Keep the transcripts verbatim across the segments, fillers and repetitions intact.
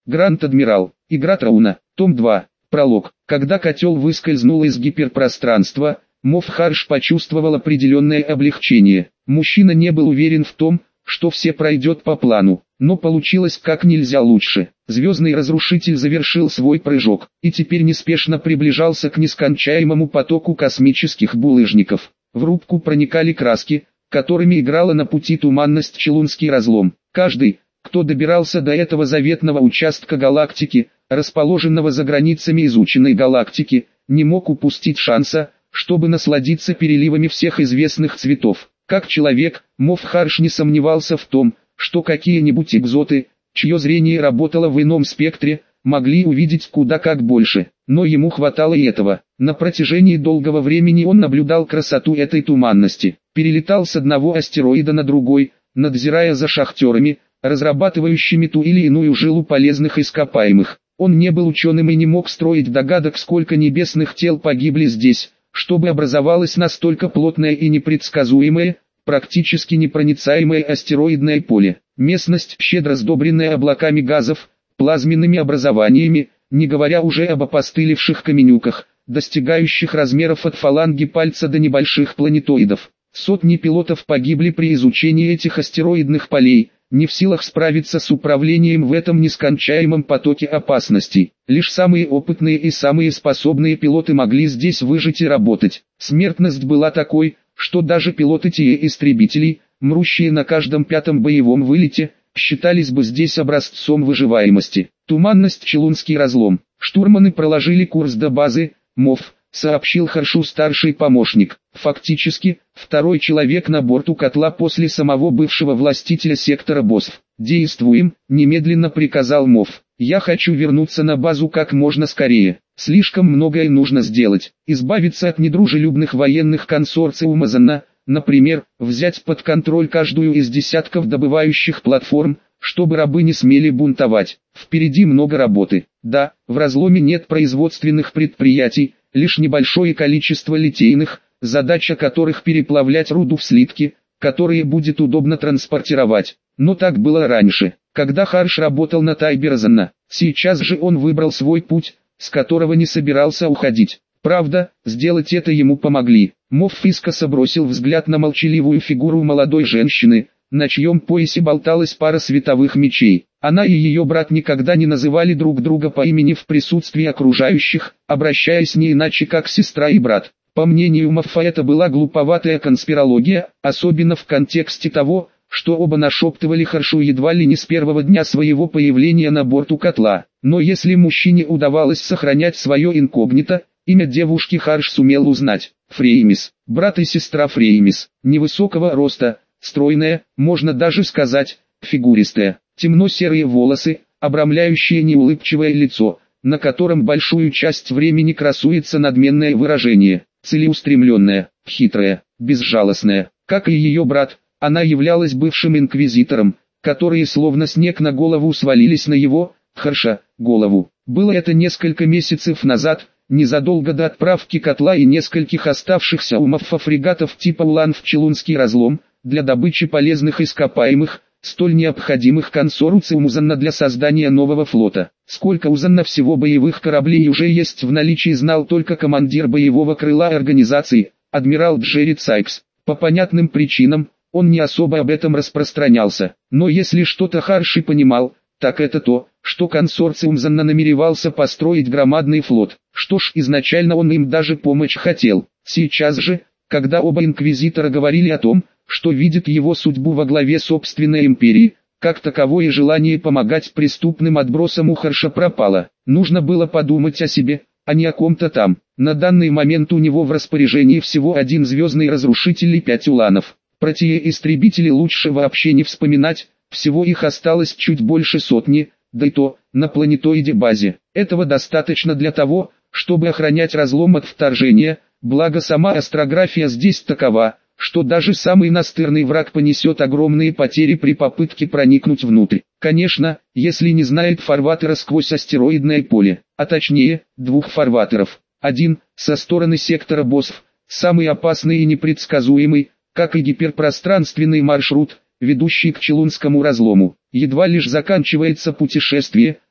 Гранд-адмирал. Игра Трауна. Том два. Пролог. Когда котел выскользнул из гиперпространства, Мофф Харш почувствовал определенное облегчение. Мужчина не был уверен в том, что все пройдет по плану, но получилось как нельзя лучше. Звездный разрушитель завершил свой прыжок, и теперь неспешно приближался к нескончаемому потоку космических булыжников. В рубку проникали краски, которыми играла на пути туманность Челунский разлом. Каждый, кто добирался до этого заветного участка галактики, расположенного за границами изученной галактики, не мог упустить шанса, чтобы насладиться переливами всех известных цветов. Как человек, Мофф Харш не сомневался в том, что какие-нибудь экзоты, чье зрение работало в ином спектре, могли увидеть куда как больше. Но ему хватало и этого. На протяжении долгого времени он наблюдал красоту этой туманности, перелетал с одного астероида на другой, надзирая за шахтерами, разрабатывающими ту или иную жилу полезных ископаемых. Он не был ученым и не мог строить догадок, сколько небесных тел погибли здесь, чтобы образовалось настолько плотное и непредсказуемое, практически непроницаемое астероидное поле. Местность, щедро сдобренная облаками газов, плазменными образованиями, не говоря уже об опостылевших каменюках, достигающих размеров от фаланги пальца до небольших планетоидов. Сотни пилотов погибли при изучении этих астероидных полей, не в силах справиться с управлением в этом нескончаемом потоке опасностей. Лишь самые опытные и самые способные пилоты могли здесь выжить и работать. Смертность была такой, что даже пилоты ТИЭ-истребителей, мрущие на каждом пятом боевом вылете, считались бы здесь образцом выживаемости. Туманность Челунский разлом. Штурманы проложили курс до базы, МОФ, сообщил Харшу старший помощник. Фактически, второй человек на борту котла после самого бывшего властителя сектора боссов. «Действуем», — немедленно приказал МОФ. «Я хочу вернуться на базу как можно скорее. Слишком многое нужно сделать. Избавиться от недружелюбных военных консорциума ЗАНА, например, взять под контроль каждую из десятков добывающих платформ, чтобы рабы не смели бунтовать. Впереди много работы. Да, в разломе нет производственных предприятий, лишь небольшое количество литейных, задача которых переплавлять руду в слитки, которые будет удобно транспортировать. Но так было раньше, когда Харш работал на Тайберзана. Сейчас же он выбрал свой путь, с которого не собирался уходить. Правда, сделать это ему помогли. Мофф искоса бросил взгляд на молчаливую фигуру молодой женщины, на чьем поясе болталась пара световых мечей. Она и ее брат никогда не называли друг друга по имени в присутствии окружающих, обращаясь не иначе как сестра и брат. По мнению Моффа, это была глуповатая конспирология, особенно в контексте того, что оба нашептывали Харшу едва ли не с первого дня своего появления на борту котла. Но если мужчине удавалось сохранять свое инкогнито, имя девушки Харш сумел узнать. Фреймис, брат и сестра Фреймис, невысокого роста, стройная, можно даже сказать, фигуристая, темно-серые волосы, обрамляющие неулыбчивое лицо, на котором большую часть времени красуется надменное выражение, целеустремленная, хитрая, безжалостная. Как и ее брат, она являлась бывшим инквизитором, которые словно снег на голову свалились на его, Харша, голову. Было это несколько месяцев назад, незадолго до отправки котла и нескольких оставшихся у Моффа фрегатов типа Улан в Челунский разлом, для добычи полезных ископаемых, столь необходимых консорциуму ЗАНА для создания нового флота. Сколько у ЗАНА всего боевых кораблей уже есть в наличии, знал только командир боевого крыла организации, адмирал Джерри Сайкс. По понятным причинам, он не особо об этом распространялся. Но если что-то Харш и понимал, так это то, что консорциум ЗАНА намеревался построить громадный флот. Что ж, изначально он им даже помочь хотел. Сейчас же, когда оба инквизитора говорили о том, что видит его судьбу во главе собственной империи, как таковое желание помогать преступным отбросам у Харша пропало. Нужно было подумать о себе, а не о ком-то там. На данный момент у него в распоряжении всего один звездный разрушитель и пять уланов. Про те истребители лучше вообще не вспоминать, всего их осталось чуть больше сотни, да и то, на планетоиде базе. Этого достаточно для того, чтобы охранять разлом от вторжения, благо сама астрография здесь такова, что даже самый настырный враг понесет огромные потери при попытке проникнуть внутрь. Конечно, если не знает фарватера сквозь астероидное поле, а точнее, двух фарватеров. Один, со стороны сектора боссов, самый опасный и непредсказуемый, как и гиперпространственный маршрут, ведущий к Челунскому разлому. Едва лишь заканчивается путешествие,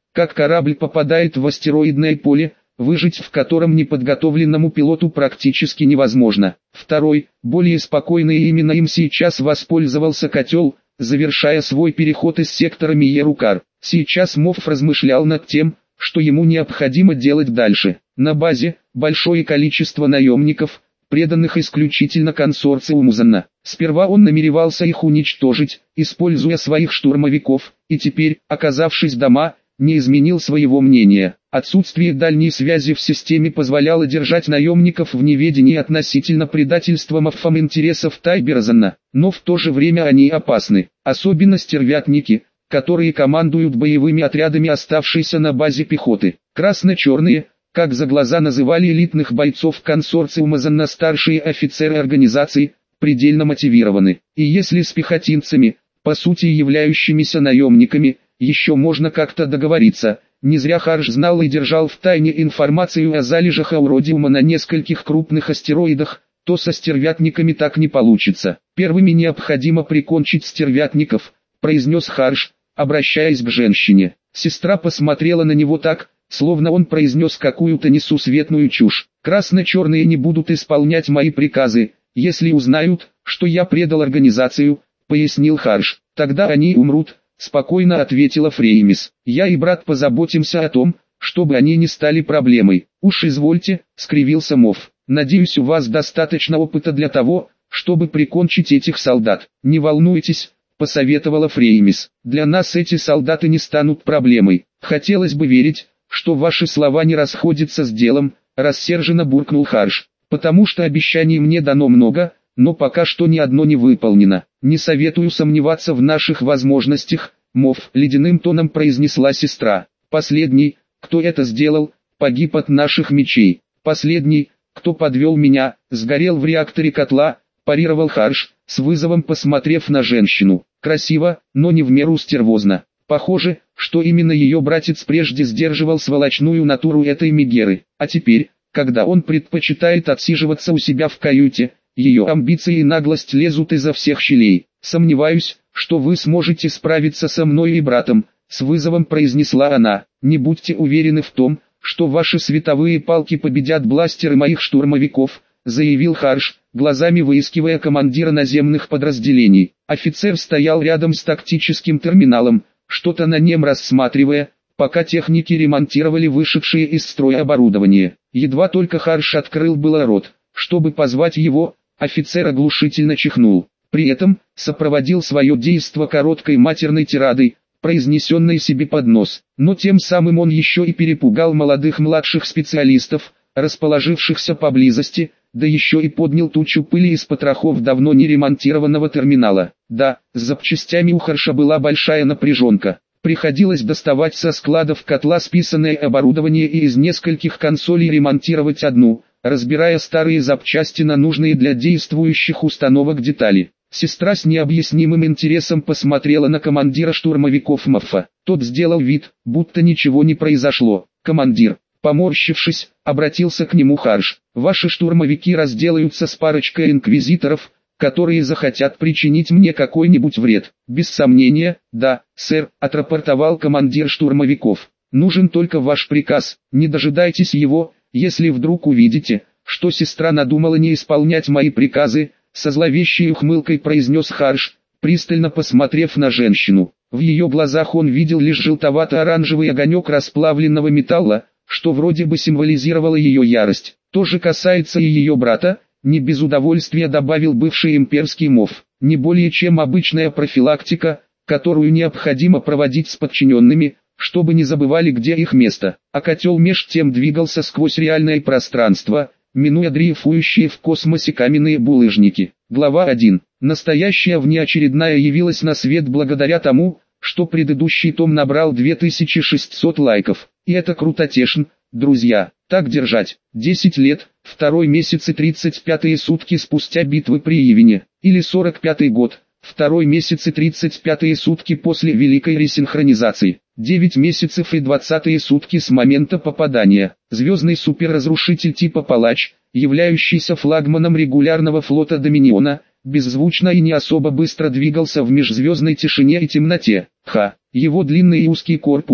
как корабль попадает в астероидное поле, выжить в котором неподготовленному пилоту практически невозможно. Второй, более спокойный, и именно им сейчас воспользовался котел, завершая свой переход из сектора Миерукар. Сейчас Мофф размышлял над тем, что ему необходимо делать дальше. На базе большое количество наемников, преданных исключительно консорциуму Занна. Сперва он намеревался их уничтожить, используя своих штурмовиков, и теперь, оказавшись дома, не изменил своего мнения. Отсутствие дальней связи в системе позволяло держать наемников в неведении относительно предательства Моффом интересов Тайбера Занна, но в то же время они опасны, особенно стервятники, которые командуют боевыми отрядами оставшейся на базе пехоты. Красно-черные, как за глаза называли элитных бойцов консорциума Занна старшие офицеры организации, предельно мотивированы. И если с пехотинцами, по сути являющимися наемниками, еще можно как-то договориться, не зря Харш знал и держал в тайне информацию о залежах ауродиума на нескольких крупных астероидах, то со стервятниками так не получится. Первыми необходимо прикончить стервятников, произнес Харш, обращаясь к женщине. Сестра посмотрела на него так, словно он произнес какую-то несусветную чушь. Красно-черные не будут исполнять мои приказы, если узнают, что я предал организацию, пояснил Харш. Тогда они умрут, спокойно ответила Фреймис. Я и брат позаботимся о том, чтобы они не стали проблемой. Уж извольте, скривился Мофф. Надеюсь, у вас достаточно опыта для того, чтобы прикончить этих солдат. Не волнуйтесь, посоветовала Фреймис. Для нас эти солдаты не станут проблемой. Хотелось бы верить, что ваши слова не расходятся с делом, рассерженно буркнул Харш. Потому что обещаний мне дано много, но пока что ни одно не выполнено. Не советую сомневаться в наших возможностях, Мофф, ледяным тоном произнесла сестра. Последний, кто это сделал, погиб от наших мечей. Последний, кто подвел меня, сгорел в реакторе котла, парировал Харш, с вызовом посмотрев на женщину. Красиво, но не в меру стервозно. Похоже, что именно ее братец прежде сдерживал сволочную натуру этой Мегеры, а теперь, когда он предпочитает отсиживаться у себя в каюте, ее амбиции и наглость лезут изо всех щелей. «Сомневаюсь, что вы сможете справиться со мной и братом», — с вызовом произнесла она. «Не будьте уверены в том, что ваши световые палки победят бластеры моих штурмовиков», — заявил Харш, глазами выискивая командира наземных подразделений. Офицер стоял рядом с тактическим терминалом, что-то на нем рассматривая, пока техники ремонтировали вышедшее из строя оборудование. Едва только Харш открыл было рот, чтобы позвать его, офицер оглушительно чихнул. При этом, сопроводил свое действо короткой матерной тирадой, произнесенной себе под нос. Но тем самым он еще и перепугал молодых младших специалистов, расположившихся поблизости, да еще и поднял тучу пыли из потрохов давно не ремонтированного терминала. Да, с запчастями у Харша была большая напряженка. Приходилось доставать со складов котла списанное оборудование и из нескольких консолей ремонтировать одну, разбирая старые запчасти на нужные для действующих установок детали. Сестра с необъяснимым интересом посмотрела на командира штурмовиков Моффа. Тот сделал вид, будто ничего не произошло. «Командир», поморщившись, обратился к нему Харш. «Ваши штурмовики разделаются с парочкой инквизиторов, которые захотят причинить мне какой-нибудь вред». «Без сомнения, да, сэр», отрапортовал командир штурмовиков. «Нужен только ваш приказ, не дожидайтесь его, если вдруг увидите, что сестра надумала не исполнять мои приказы», со зловещей ухмылкой произнес Харш, пристально посмотрев на женщину. В ее глазах он видел лишь желтовато-оранжевый огонек расплавленного металла, что вроде бы символизировало ее ярость. То же касается и ее брата, не без удовольствия добавил бывший имперский Мофф. Не более чем обычная профилактика, которую необходимо проводить с подчиненными, чтобы не забывали, где их место. А котел меж тем двигался сквозь реальное пространство, минуя дрейфующие в космосе каменные булыжники. Глава один. Настоящая внеочередная явилась на свет благодаря тому, что предыдущий том набрал две тысячи шестьсот лайков. И это крутотешн, друзья. Так держать. десять лет, второй месяц и тридцать пятые сутки спустя битвы при Ивене. Или сорок пятый год, второй месяц и тридцать пятые сутки после Великой Ресинхронизации. девять месяцев и двадцатые сутки с момента попадания. Звездный суперразрушитель типа Палач, являющийся флагманом регулярного флота Доминиона, беззвучно и не особо быстро двигался в межзвездной тишине и темноте. Ха, его длинный и узкий корпус,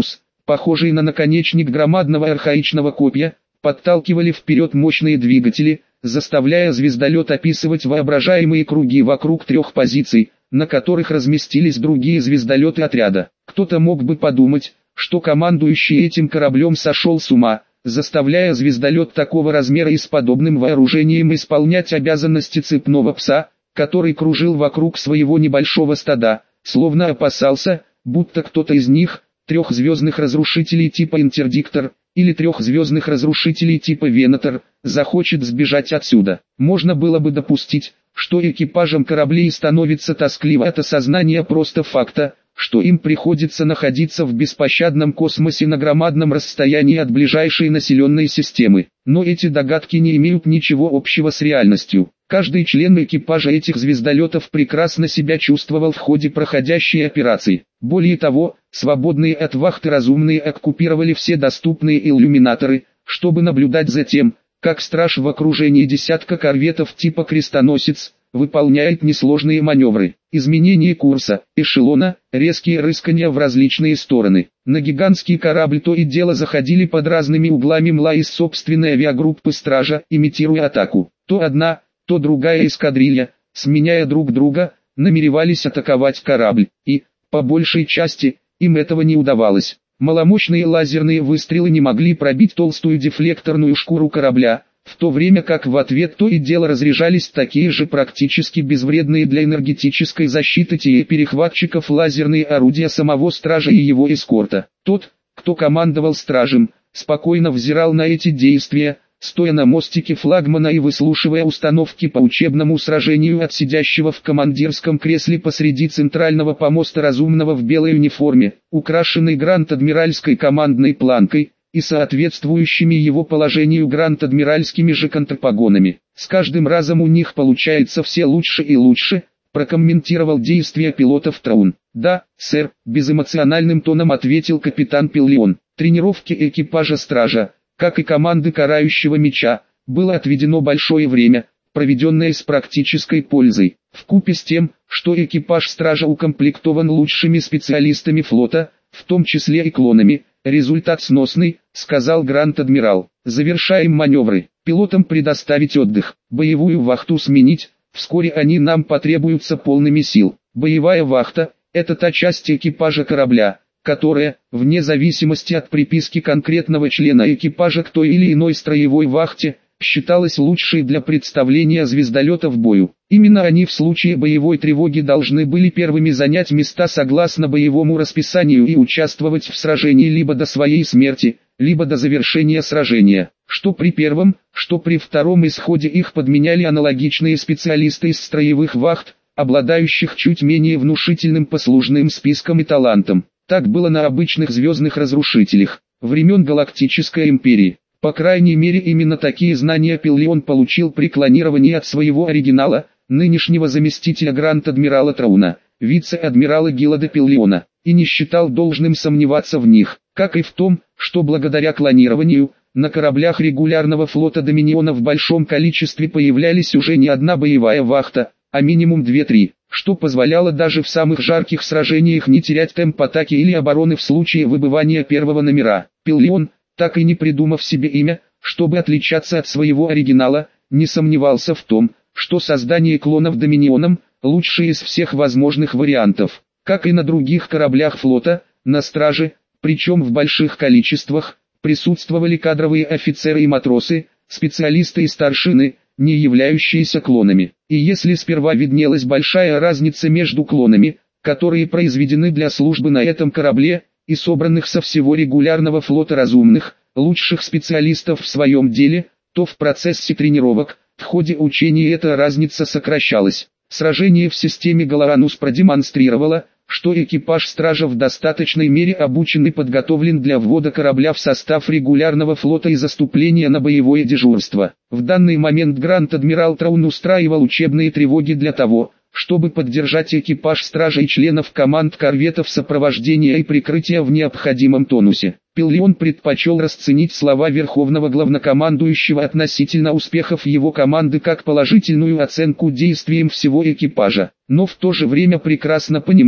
похожие на наконечник громадного архаичного копья, подталкивали вперед мощные двигатели, заставляя звездолет описывать воображаемые круги вокруг трех позиций, на которых разместились другие звездолеты отряда. Кто-то мог бы подумать, что командующий этим кораблем сошел с ума, заставляя звездолет такого размера и с подобным вооружением исполнять обязанности цепного пса, который кружил вокруг своего небольшого стада, словно опасался, будто кто-то из них, трех звездных разрушителей типа Интердиктор, или трех звездных разрушителей типа Венатор, захочет сбежать отсюда. Можно было бы допустить, что экипажам кораблей становится тоскливо от осознания просто факта, что им приходится находиться в беспощадном космосе на громадном расстоянии от ближайшей населенной системы. Но эти догадки не имеют ничего общего с реальностью. Каждый член экипажа этих звездолетов прекрасно себя чувствовал в ходе проходящей операции. Более того, свободные от вахты разумные оккупировали все доступные иллюминаторы, чтобы наблюдать за тем, как страж в окружении десятка корветов типа «Крестоносец» выполняет несложные маневры. Изменение курса, эшелона, резкие рыскания в различные стороны. На гигантский корабль то и дело заходили под разными углами мла из собственной авиагруппы стража, имитируя атаку. То одна, то другая эскадрилья, сменяя друг друга, намеревались атаковать корабль, и, по большей части, им этого не удавалось. Маломощные лазерные выстрелы не могли пробить толстую дефлекторную шкуру корабля, в то время как в ответ то и дело разряжались такие же практически безвредные для энергетической защиты ТИЭ-перехватчиков лазерные орудия самого стража и его эскорта. Тот, кто командовал стражем, спокойно взирал на эти действия, стоя на мостике флагмана и выслушивая установки по учебному сражению от сидящего в командирском кресле посреди центрального помоста разумного в белой униформе, украшенной гранд-адмиральской командной планкой, и соответствующими его положению гранд-адмиральскими же контрпогонами. С каждым разом у них получается все лучше и лучше, прокомментировал действия пилотов Траун. Да, сэр, безэмоциональным тоном ответил капитан Пиллион. Тренировки экипажа стража, как и команды карающего меча, было отведено большое время, проведенное с практической пользой. Вкупе с тем, что экипаж стража укомплектован лучшими специалистами флота, в том числе и клонами, результат сносный, сказал Гранд-адмирал. Завершаем маневры, пилотам предоставить отдых, боевую вахту сменить, вскоре они нам потребуются полными сил. Боевая вахта – это та часть экипажа корабля, которая, вне зависимости от приписки конкретного члена экипажа к той или иной строевой вахте, считалась лучшей для представления звездолета в бою. Именно они в случае боевой тревоги должны были первыми занять места согласно боевому расписанию и участвовать в сражении либо до своей смерти, либо до завершения сражения. Что при первом, что при втором исходе их подменяли аналогичные специалисты из строевых вахт, обладающих чуть менее внушительным послужным списком и талантом. Так было на обычных звездных разрушителях, времен Галактической империи. По крайней мере именно такие знания Пиллион получил при клонировании от своего оригинала, нынешнего заместителя Гранд-адмирала Трауна, вице-адмирала Гиллада Пиллиона, и не считал должным сомневаться в них, как и в том, что благодаря клонированию, на кораблях регулярного флота Доминиона в большом количестве появлялись уже не одна боевая вахта, а минимум две-три, что позволяло даже в самых жарких сражениях не терять темп атаки или обороны в случае выбывания первого номера. Пиллион, так и не придумав себе имя, чтобы отличаться от своего оригинала, не сомневался в том, что создание клонов Доминионом – лучший из всех возможных вариантов. Как и на других кораблях флота, на страже, причем в больших количествах, присутствовали кадровые офицеры и матросы, специалисты и старшины, не являющиеся клонами. И если сперва виднелась большая разница между клонами, которые произведены для службы на этом корабле, и собранных со всего регулярного флота разумных, лучших специалистов в своем деле, то в процессе тренировок, в ходе учений эта разница сокращалась. Сражение в системе Галаранус продемонстрировало, что экипаж стража в достаточной мере обучен и подготовлен для ввода корабля в состав регулярного флота и заступления на боевое дежурство. В данный момент Гранд-адмирал Траун устраивал учебные тревоги для того, чтобы поддержать экипаж стража и членов команд корветов сопровождения и прикрытия в необходимом тонусе. Пиллион предпочел расценить слова верховного главнокомандующего относительно успехов его команды как положительную оценку действиям всего экипажа, но в то же время прекрасно понимал,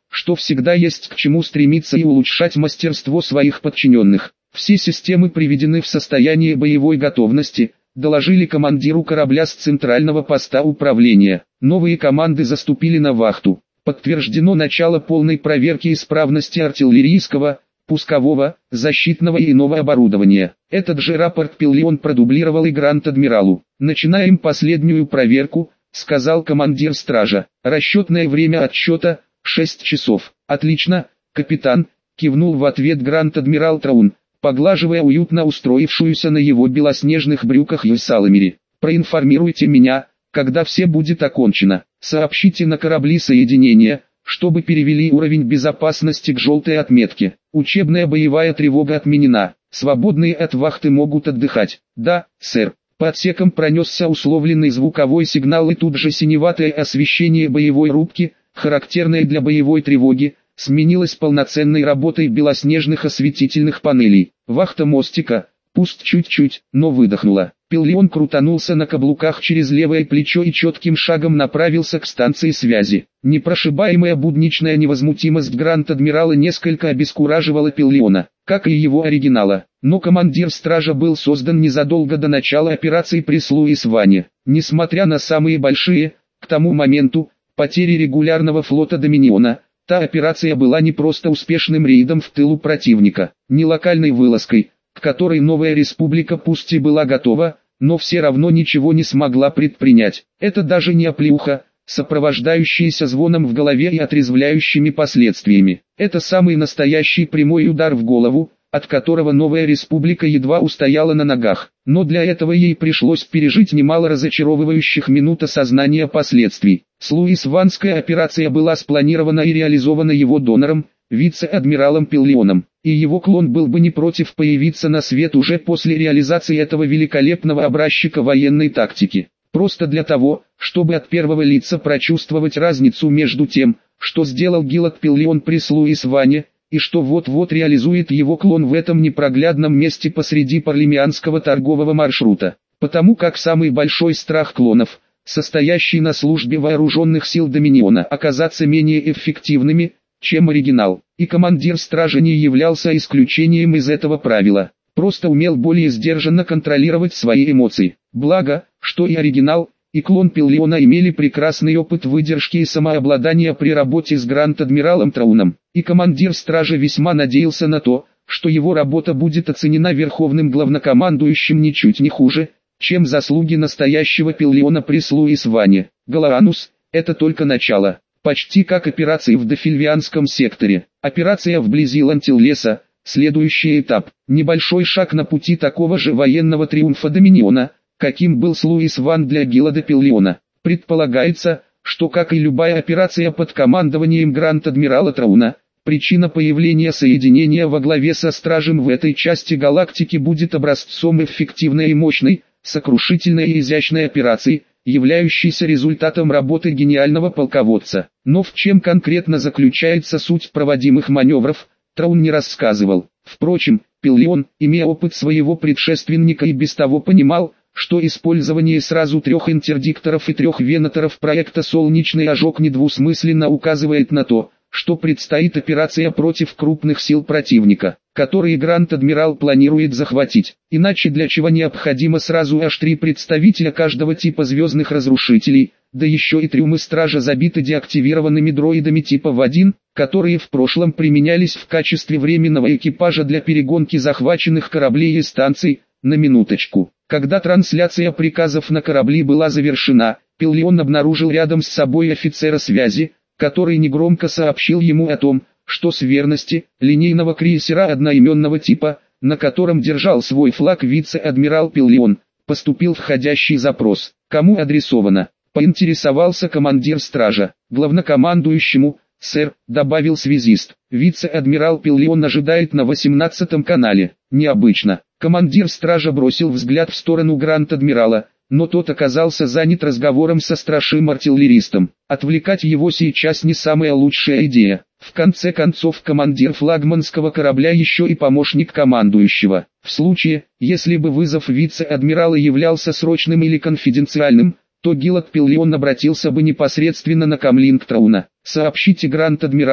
что всегда есть к чему стремиться и улучшать мастерство своих подчиненных. Все системы приведены в состояние боевой готовности, доложили командиру корабля с центрального поста управления. Новые команды заступили на вахту. Подтверждено начало полной проверки исправности артиллерийского, пускового, защитного и иного оборудования. Этот же рапорт Пиллион продублировал и Гранд-адмиралу. «Начинаем последнюю проверку», — сказал командир стража. «Расчетное время отсчета — шесть часов». «Отлично, капитан», — кивнул в ответ Гранд-адмирал Траун, поглаживая уютно устроившуюся на его белоснежных брюках Юсаламери. «Проинформируйте меня, когда все будет окончено. Сообщите на корабли соединения, чтобы перевели уровень безопасности к желтой отметке. Учебная боевая тревога отменена. Свободные от вахты могут отдыхать». «Да, сэр». По отсекам пронесся условленный звуковой сигнал и тут же синеватое освещение боевой рубки, характерное для боевой тревоги, сменилось полноценной работой белоснежных осветительных панелей. Вахта мостика, пусть чуть-чуть, но выдохнула. Пиллион крутанулся на каблуках через левое плечо и четким шагом направился к станции связи. Непрошибаемая будничная невозмутимость Гранд-адмирала несколько обескураживала Пиллиона, как и его оригинала. Но командир стража был создан незадолго до начала операции при Слуис-Ване. Несмотря на самые большие, к тому моменту, потери регулярного флота Доминиона, та операция была не просто успешным рейдом в тылу противника, не локальной вылазкой, к которой новая республика пусть и была готова, но все равно ничего не смогла предпринять. Это даже не оплеуха, сопровождающаяся звоном в голове и отрезвляющими последствиями. Это самый настоящий прямой удар в голову, от которого новая республика едва устояла на ногах. Но для этого ей пришлось пережить немало разочаровывающих минут осознания последствий. Слуис-Ванская операция была спланирована и реализована его донором, вице-адмиралом Пиллионом, и его клон был бы не против появиться на свет уже после реализации этого великолепного образчика военной тактики. Просто для того, чтобы от первого лица прочувствовать разницу между тем, что сделал Гиллот Пиллион при Слуис-Ване, и что вот-вот реализует его клон в этом непроглядном месте посреди парлемианского торгового маршрута. Потому как самый большой страх клонов, состоящий на службе вооруженных сил Доминиона, оказаться менее эффективными, чем оригинал. И командир стражи не являлся исключением из этого правила. Просто умел более сдержанно контролировать свои эмоции. Благо, что и оригинал, и клон Пиллиона имели прекрасный опыт выдержки и самообладания при работе с Гранд-адмиралом Трауном. И командир стражи весьма надеялся на то, что его работа будет оценена верховным главнокомандующим ничуть не хуже, чем заслуги настоящего Пиллиона при Слуис-Ване. Галаанус – это только начало. Почти как операции в Дофильвианском секторе. Операция вблизи Лантиллеса – следующий этап. Небольшой шаг на пути такого же военного триумфа Доминиона, каким был Слуис-Ван для Гиллода Пиллиона. Предполагается, что как и любая операция под командованием Гранд-адмирала Трауна, причина появления соединения во главе со стражем в этой части галактики будет образцом эффективной и мощной, сокрушительной и изящной операции, являющейся результатом работы гениального полководца. Но в чем конкретно заключается суть проводимых маневров, Траун не рассказывал. Впрочем, Пиллион, имея опыт своего предшественника, и без того понимал, что использование сразу трех интердикторов и трех венаторов проекта «Солнечный ожог» недвусмысленно указывает на то, что предстоит операция против крупных сил противника, которые Гранд-адмирал планирует захватить. Иначе для чего необходимо сразу аж три представителя каждого типа звездных разрушителей, да еще и трюмы стража забиты деактивированными дроидами типа В один, которые в прошлом применялись в качестве временного экипажа для перегонки захваченных кораблей и станций. На минуточку. Когда трансляция приказов на корабли была завершена, Пиллион обнаружил рядом с собой офицера связи, который негромко сообщил ему о том, что с верности линейного крейсера одноименного типа, на котором держал свой флаг вице-адмирал Пиллион, поступил входящий запрос. Кому адресовано? Поинтересовался командир стража. Главнокомандующему, сэр, добавил связист. Вице-адмирал Пиллион ожидает на восемнадцатом канале. Необычно. Командир стража бросил взгляд в сторону Гранд-адмирала, но тот оказался занят разговором со старшим артиллеристом. Отвлекать его сейчас не самая лучшая идея. В конце концов, командир флагманского корабля еще и помощник командующего. В случае, если бы вызов вице-адмирала являлся срочным или конфиденциальным, то Гиллот Пиллион обратился бы непосредственно на комлинг Трауна. «Сообщите Гранд-адмиралу,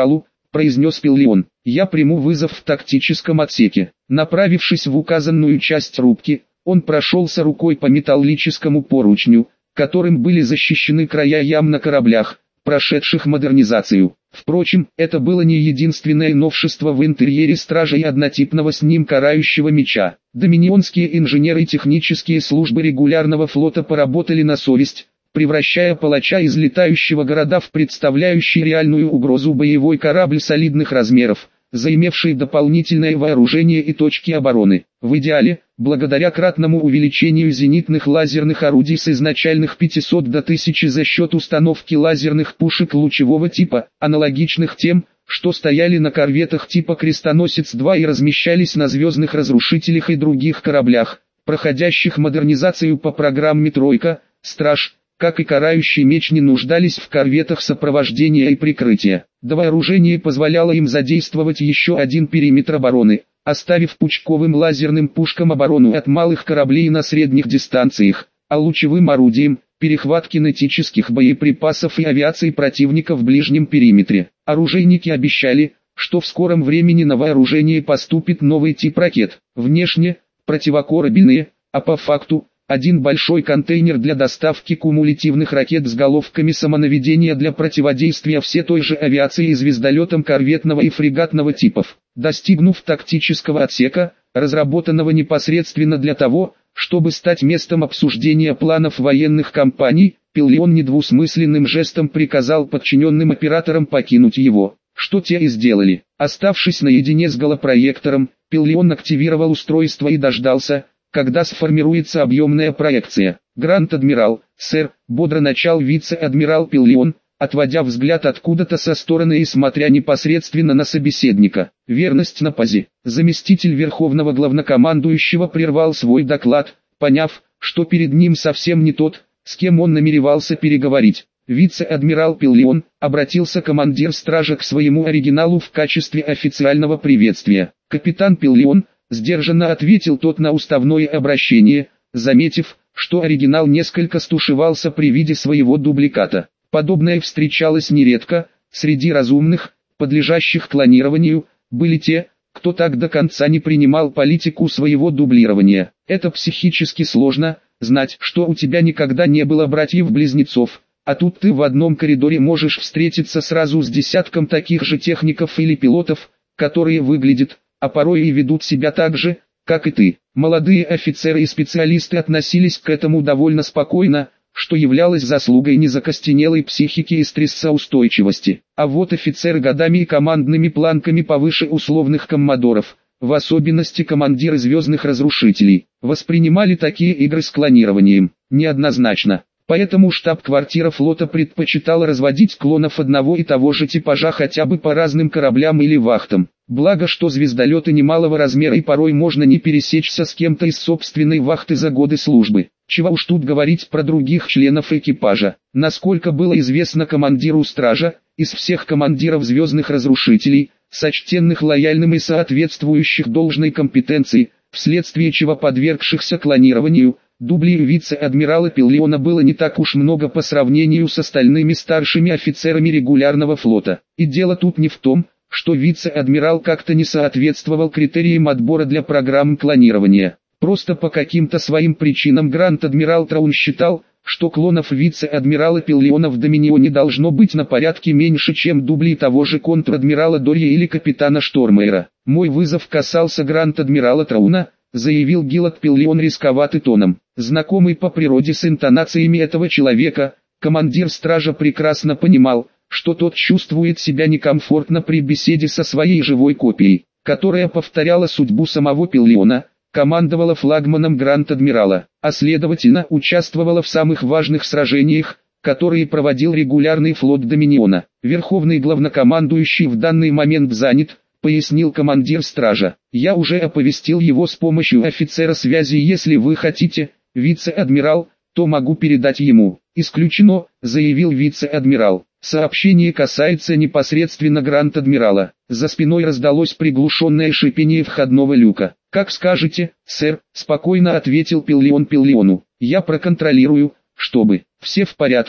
произнес Пиллион. «Я приму вызов в тактическом отсеке». Направившись в указанную часть рубки, он прошелся рукой по металлическому поручню, которым были защищены края ям на кораблях, прошедших модернизацию. Впрочем, это было не единственное новшество в интерьере стражей однотипного с ним карающего меча. Доминионские инженеры и технические службы регулярного флота поработали на совесть, превращая палача из летающего города в представляющий реальную угрозу боевой корабль солидных размеров, заимевший дополнительное вооружение и точки обороны. В идеале, благодаря кратному увеличению зенитных лазерных орудий с изначальных пятисот до тысячи за счет установки лазерных пушек лучевого типа, аналогичных тем, что стояли на корветах типа «Крестоносец-два» и размещались на звездных разрушителях и других кораблях, проходящих модернизацию по программе «Тройка», «Страж», как и карающий меч, не нуждались в корветах сопровождения и прикрытия. Довооружение позволяло им задействовать еще один периметр обороны, оставив пучковым лазерным пушкам оборону от малых кораблей на средних дистанциях, а лучевым орудием – перехват кинетических боеприпасов и авиации противника в ближнем периметре. Оружейники обещали, что в скором времени на вооружение поступит новый тип ракет, внешне – противокорабельные, а по факту – один большой контейнер для доставки кумулятивных ракет с головками самонаведения для противодействия все той же авиации и звездолетам корветного и фрегатного типов. Достигнув тактического отсека, разработанного непосредственно для того, чтобы стать местом обсуждения планов военных кампаний, Пиллион недвусмысленным жестом приказал подчиненным операторам покинуть его, что те и сделали. Оставшись наедине с голопроектором, Пиллион активировал устройство и дождался, когда сформируется объемная проекция. «Гранд-адмирал, сэр», — бодро начал вице-адмирал Пиллион, отводя взгляд откуда-то со стороны и смотря непосредственно на собеседника. «Верность на позе». Заместитель верховного главнокомандующего прервал свой доклад, поняв, что перед ним совсем не тот, с кем он намеревался переговорить. «Вице-адмирал Пиллион», — обратился командир стража к своему оригиналу в качестве официального приветствия. «Капитан Пиллион», — сдержанно ответил тот на уставное обращение, заметив, что оригинал несколько стушевался при виде своего дубликата. Подобное встречалось нередко, среди разумных, подлежащих клонированию, были те, кто так до конца не принимал политику своего дублирования. Это психически сложно, знать, что у тебя никогда не было братьев-близнецов, а тут ты в одном коридоре можешь встретиться сразу с десятком таких же техников или пилотов, которые выглядят, а порой и ведут себя так же, как и ты. Молодые офицеры и специалисты относились к этому довольно спокойно, что являлось заслугой незакостенелой психики и стрессоустойчивости. А вот офицеры годами и командными планками повыше условных коммодоров, в особенности командиры звездных разрушителей, воспринимали такие игры с клонированием неоднозначно. Поэтому штаб-квартира флота предпочитала разводить клонов одного и того же типажа хотя бы по разным кораблям или вахтам. Благо, что звездолеты немалого размера и порой можно не пересечься с кем-то из собственной вахты за годы службы. Чего уж тут говорить про других членов экипажа. Насколько было известно командиру стража, из всех командиров звездных разрушителей, сочтенных лояльным и соответствующих должной компетенции, вследствие чего подвергшихся клонированию, дублей вице-адмирала Пиллиона было не так уж много по сравнению с остальными старшими офицерами регулярного флота. И дело тут не в том, что вице-адмирал как-то не соответствовал критериям отбора для программ клонирования. Просто по каким-то своим причинам Гранд-адмирал Траун считал, что клонов вице-адмирала Пиллиона в Доминионе должно быть на порядке меньше, чем дублей того же контр-адмирала Дорья или капитана Штормейра. «Мой вызов касался Гранд-адмирала Трауна», — заявил Гиллот Пиллион рисковатым тоном. Знакомый по природе с интонациями этого человека, командир стража прекрасно понимал, что тот чувствует себя некомфортно при беседе со своей живой копией, которая повторяла судьбу самого Пиллиона, командовала флагманом Гранд-адмирала, а следовательно участвовала в самых важных сражениях, которые проводил регулярный флот Доминиона. «Верховный главнокомандующий в данный момент занят», — пояснил командир стража. «Я уже оповестил его с помощью офицера связи. Если вы хотите, вице-адмирал, то могу передать ему». «Исключено», — заявил вице-адмирал. «Сообщение касается непосредственно Гранд-адмирала». За спиной раздалось приглушенное шипение входного люка. «Как скажете, сэр», — спокойно ответил Пиллион Пиллиону. «Я проконтролирую, чтобы все в порядке»,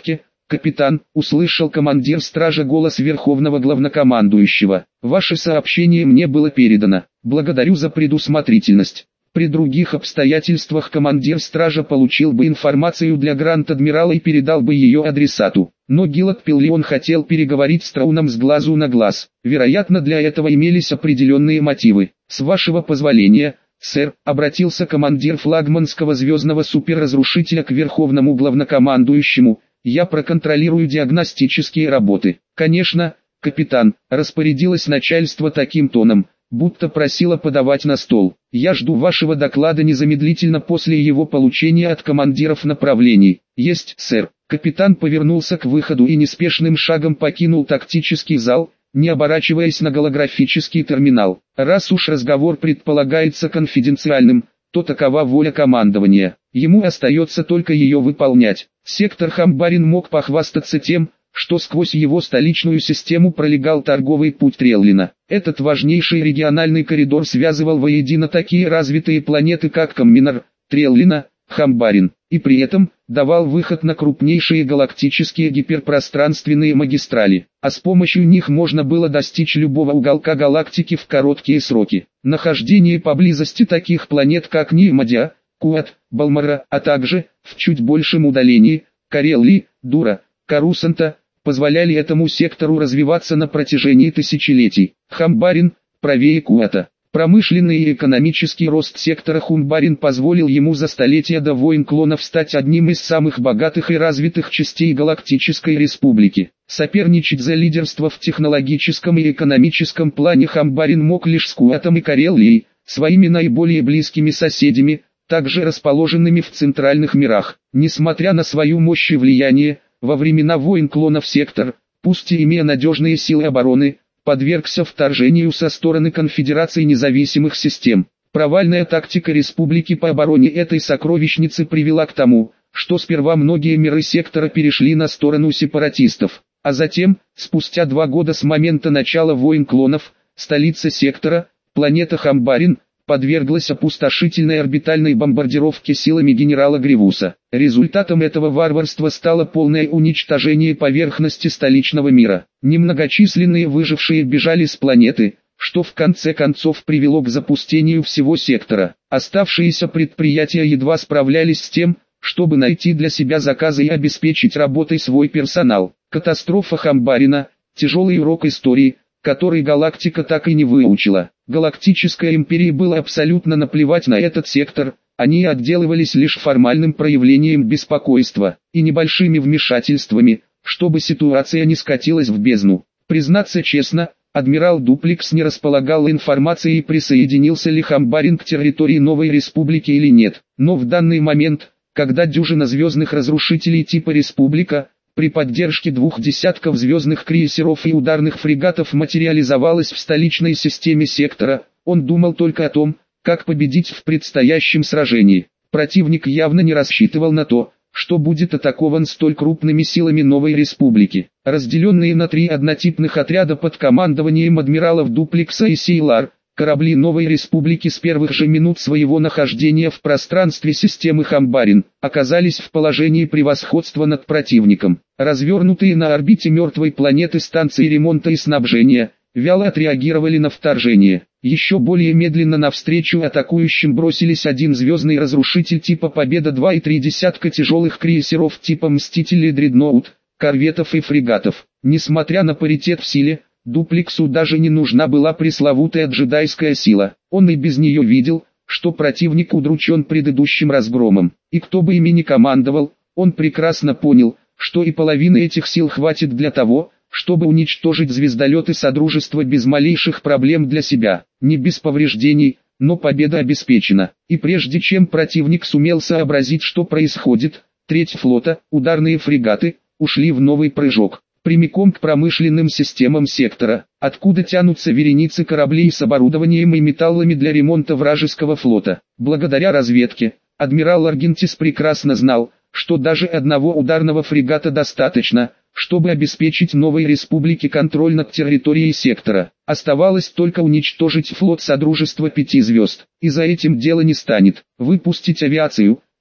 «Капитан», — услышал командир стража голос верховного главнокомандующего. «Ваше сообщение мне было передано. Благодарю за предусмотрительность». При других обстоятельствах командир стража получил бы информацию для Гранд-Адмирала и передал бы ее адресату. Но Гиллот Пиллион хотел переговорить с Трауном с глазу на глаз. Вероятно, для этого имелись определенные мотивы. «С вашего позволения, сэр», — обратился командир флагманского звездного суперразрушителя к верховному главнокомандующему, «я проконтролирую диагностические работы». «Конечно, капитан», — распорядилось начальство таким тоном, будто просило подавать на стол. «Я жду вашего доклада незамедлительно после его получения от командиров направлений». «Есть, сэр». Капитан повернулся к выходу и неспешным шагом покинул тактический зал, не оборачиваясь на голографический терминал. Раз уж разговор предполагается конфиденциальным, то такова воля командования. Ему остается только ее выполнять. Сектор Хамбарин мог похвастаться тем, что сквозь его столичную систему пролегал торговый путь Треллина. Этот важнейший региональный коридор связывал воедино такие развитые планеты, как Камминар, Треллина, Хамбарин, и при этом давал выход на крупнейшие галактические гиперпространственные магистрали, а с помощью них можно было достичь любого уголка галактики в короткие сроки. Нахождение поблизости таких планет, как Ниимадиа, Куат, Балмара, а также, в чуть большем удалении, Карелли, Дура, Карусанта, позволяли этому сектору развиваться на протяжении тысячелетий. Хамбарин, правее Куата. Промышленный и экономический рост сектора Хумбарин позволил ему за столетия до войн клонов стать одним из самых богатых и развитых частей Галактической Республики. Соперничать за лидерство в технологическом и экономическом плане Хамбарин мог лишь с Куатом и Кареллией, своими наиболее близкими соседями, также расположенными в центральных мирах. Несмотря на свою мощь и влияние, во времена войн клонов сектор, пусть и имея надежные силы обороны, подвергся вторжению со стороны Конфедерации независимых систем. Провальная тактика республики по обороне этой сокровищницы привела к тому, что сперва многие миры сектора перешли на сторону сепаратистов, а затем, спустя два года с момента начала войн клонов, столица сектора, планета Хамбарин, подверглась опустошительной орбитальной бомбардировке силами генерала Гривуса. Результатом этого варварства стало полное уничтожение поверхности столичного мира. Немногочисленные выжившие бежали с планеты, что в конце концов привело к запустению всего сектора. Оставшиеся предприятия едва справлялись с тем, чтобы найти для себя заказы и обеспечить работой свой персонал. Катастрофа Хамбарина – тяжелый урок истории, который галактика так и не выучила. Галактической империи было абсолютно наплевать на этот сектор, они отделывались лишь формальным проявлением беспокойства и небольшими вмешательствами, чтобы ситуация не скатилась в бездну. Признаться честно, адмирал Дуплекс не располагал информацией, присоединился ли Хамбарин к территории Новой Республики или нет. Но в данный момент, когда дюжина звездных разрушителей типа Республика, при поддержке двух десятков звездных крейсеров и ударных фрегатов материализовалась в столичной системе сектора, он думал только о том, как победить в предстоящем сражении. Противник явно не рассчитывал на то, что будет атакован столь крупными силами Новой Республики. Разделенные на три однотипных отряда под командованием адмиралов Дуплекса и Сейлар, корабли Новой Республики с первых же минут своего нахождения в пространстве системы Хамбарин оказались в положении превосходства над противником. Развернутые на орбите мертвой планеты станции ремонта и снабжения, вяло отреагировали на вторжение. Еще более медленно навстречу атакующим бросились один звездный разрушитель типа Победа-два и три десятка тяжелых крейсеров типа Мститель и Дредноут, корветов и фрегатов. Несмотря на паритет в силе, Дуплексу даже не нужна была пресловутая джедайская сила. Он и без нее видел, что противник удручен предыдущим разгромом. И кто бы ими ни командовал, он прекрасно понял, что и половины этих сил хватит для того, чтобы уничтожить звездолеты Содружества без малейших проблем для себя. Не без повреждений, но победа обеспечена. И прежде чем противник сумел сообразить, что происходит, треть флота, ударные фрегаты, ушли в новый прыжок, прямиком к промышленным системам сектора, откуда тянутся вереницы кораблей с оборудованием и металлами для ремонта вражеского флота. Благодаря разведке, адмирал Аргентис прекрасно знал, что даже одного ударного фрегата достаточно, чтобы обеспечить Новой Республике контроль над территорией сектора. Оставалось только уничтожить флот Содружества Пяти Звезд, и за этим дело не станет. Выпустить авиацию,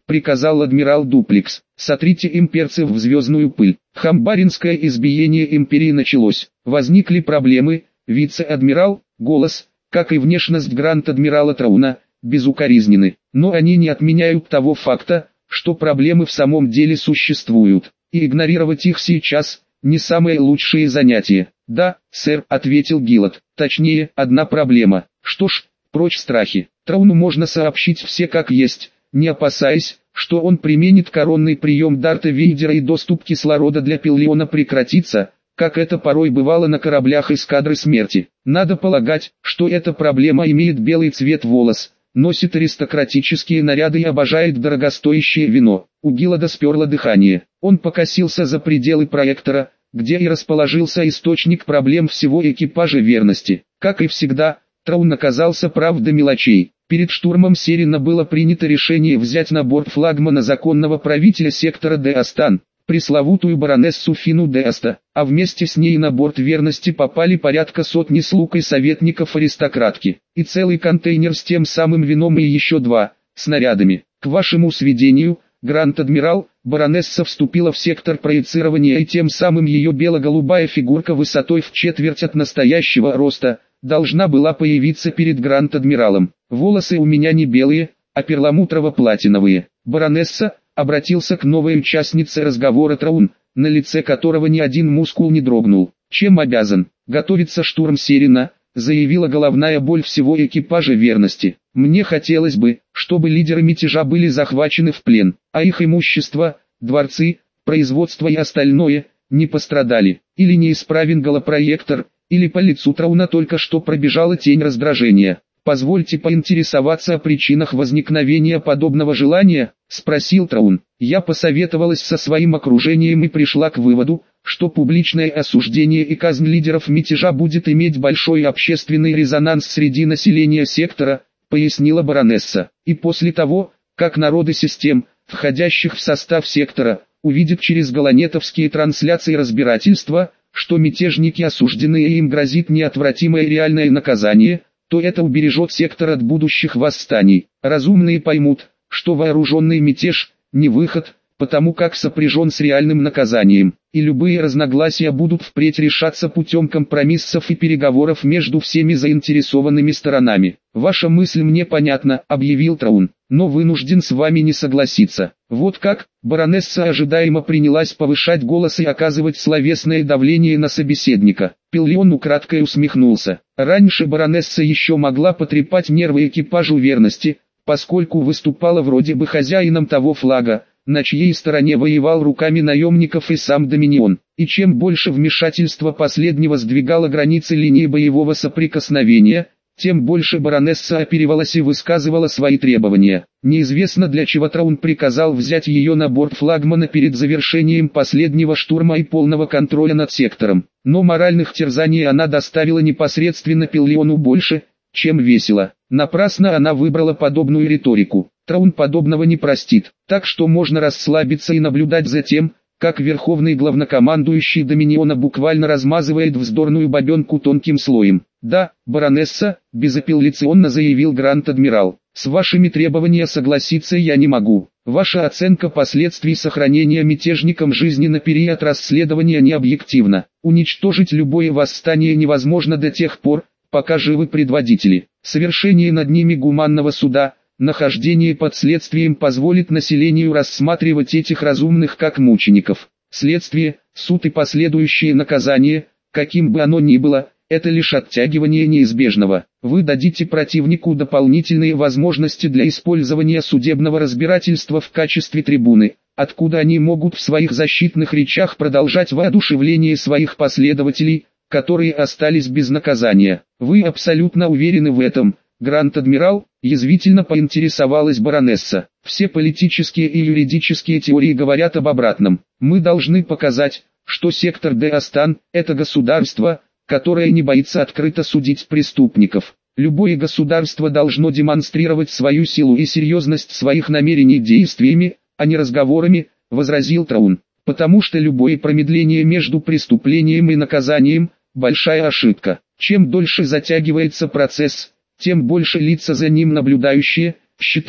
приказал адмирал Дуплекс. Сотрите имперцев в звездную пыль. Хамбаринское избиение империи началось. Возникли проблемы. Вице-адмирал, голос, как и внешность гранд-адмирала Трауна, безукоризненны. Но они не отменяют того факта, что проблемы в самом деле существуют. И игнорировать их сейчас – не самое лучшее занятие. «Да, сэр», — ответил Гиллот. «Точнее, одна проблема. Что ж, прочь страхи. Трауну можно сообщить все как есть, не опасаясь, что он применит коронный прием Дарта Вейдера и доступ кислорода для Пиллиона прекратится, как это порой бывало на кораблях эскадры смерти. Надо полагать, что эта проблема имеет белый цвет волос, носит аристократические наряды и обожает дорогостоящее вино». У Гиллода сперло дыхание. Он покосился за пределы проектора, где и расположился источник проблем всего экипажа верности. Как и всегда, Траун оказался прав до мелочей. Перед штурмом Серина было принято решение взять на борт флагмана законного правителя сектора де Астан, пресловутую баронессу Фину де Аста, а вместе с ней на борт верности попали порядка сотни слуг и советников аристократки, и целый контейнер с тем самым вином и еще два, снарядами. К вашему сведению, Гранд-адмирал, баронесса вступила в сектор проецирования, и тем самым ее бело-голубая фигурка высотой в четверть от настоящего роста, должна была появиться перед Гранд-адмиралом. Волосы у меня не белые, а перламутрово-платиновые. Баронесса, обратился к новой участнице разговора Траун, на лице которого ни один мускул не дрогнул. Чем обязан? Готовится штурм Серина, заявила головная боль всего экипажа верности. Мне хотелось бы, чтобы лидеры мятежа были захвачены в плен, а их имущество, дворцы, производство и остальное, не пострадали. Или неисправен голопроектор, или по лицу Трауна только что пробежала тень раздражения. «Позвольте поинтересоваться о причинах возникновения подобного желания?» – спросил Траун. «Я посоветовалась со своим окружением и пришла к выводу, что публичное осуждение и казнь лидеров мятежа будет иметь большой общественный резонанс среди населения сектора», – пояснила баронесса. «И после того, как народы систем, входящих в состав сектора, увидят через голонетовские трансляции разбирательства, что мятежники осуждены и им грозит неотвратимое реальное наказание, то это убережет сектор от будущих восстаний. Разумные поймут, что вооруженный мятеж – не выход, потому как сопряжен с реальным наказанием, и любые разногласия будут впредь решаться путем компромиссов и переговоров между всеми заинтересованными сторонами. «Ваша мысль мне понятна», – объявил Траун, – «но вынужден с вами не согласиться». «Вот как?» – баронесса ожидаемо принялась повышать голос и оказывать словесное давление на собеседника. Пиллион украдкой усмехнулся. Раньше баронесса еще могла потрепать нервы экипажу верности, поскольку выступала вроде бы хозяином того флага, на чьей стороне воевал руками наемников и сам Доминион. И чем больше вмешательства последнего сдвигало границы линии боевого соприкосновения, тем больше баронесса оперевалась и высказывала свои требования. Неизвестно для чего Траун приказал взять ее на борт флагмана перед завершением последнего штурма и полного контроля над сектором. Но моральных терзаний она доставила непосредственно Пиллиону больше, чем весело. Напрасно она выбрала подобную риторику. Траун подобного не простит, так что можно расслабиться и наблюдать за тем, как верховный главнокомандующий Доминиона буквально размазывает вздорную бабенку тонким слоем. «Да, баронесса», – безапелляционно заявил Гранд-адмирал, – «с вашими требованиями согласиться я не могу. Ваша оценка последствий сохранения мятежникам жизни на период расследования не объективна. Уничтожить любое восстание невозможно до тех пор, пока живы предводители. Совершение над ними гуманного суда, нахождение под следствием позволит населению рассматривать этих разумных как мучеников. Следствие, суд и последующее наказание, каким бы оно ни было, это лишь оттягивание неизбежного. Вы дадите противнику дополнительные возможности для использования судебного разбирательства в качестве трибуны, откуда они могут в своих защитных речах продолжать воодушевление своих последователей, которые остались без наказания. Вы абсолютно уверены в этом, Гранд-адмирал?» – язвительно поинтересовалась баронесса. «Все политические и юридические теории говорят об обратном. Мы должны показать, что сектор де Астан – это государство, которое не боится открыто судить преступников. Любое государство должно демонстрировать свою силу и серьезность своих намерений действиями, а не разговорами», – возразил Траун. «Потому что любое промедление между преступлением и наказанием – большая ошибка. Чем дольше затягивается процесс, тем больше лица за ним наблюдающие считают,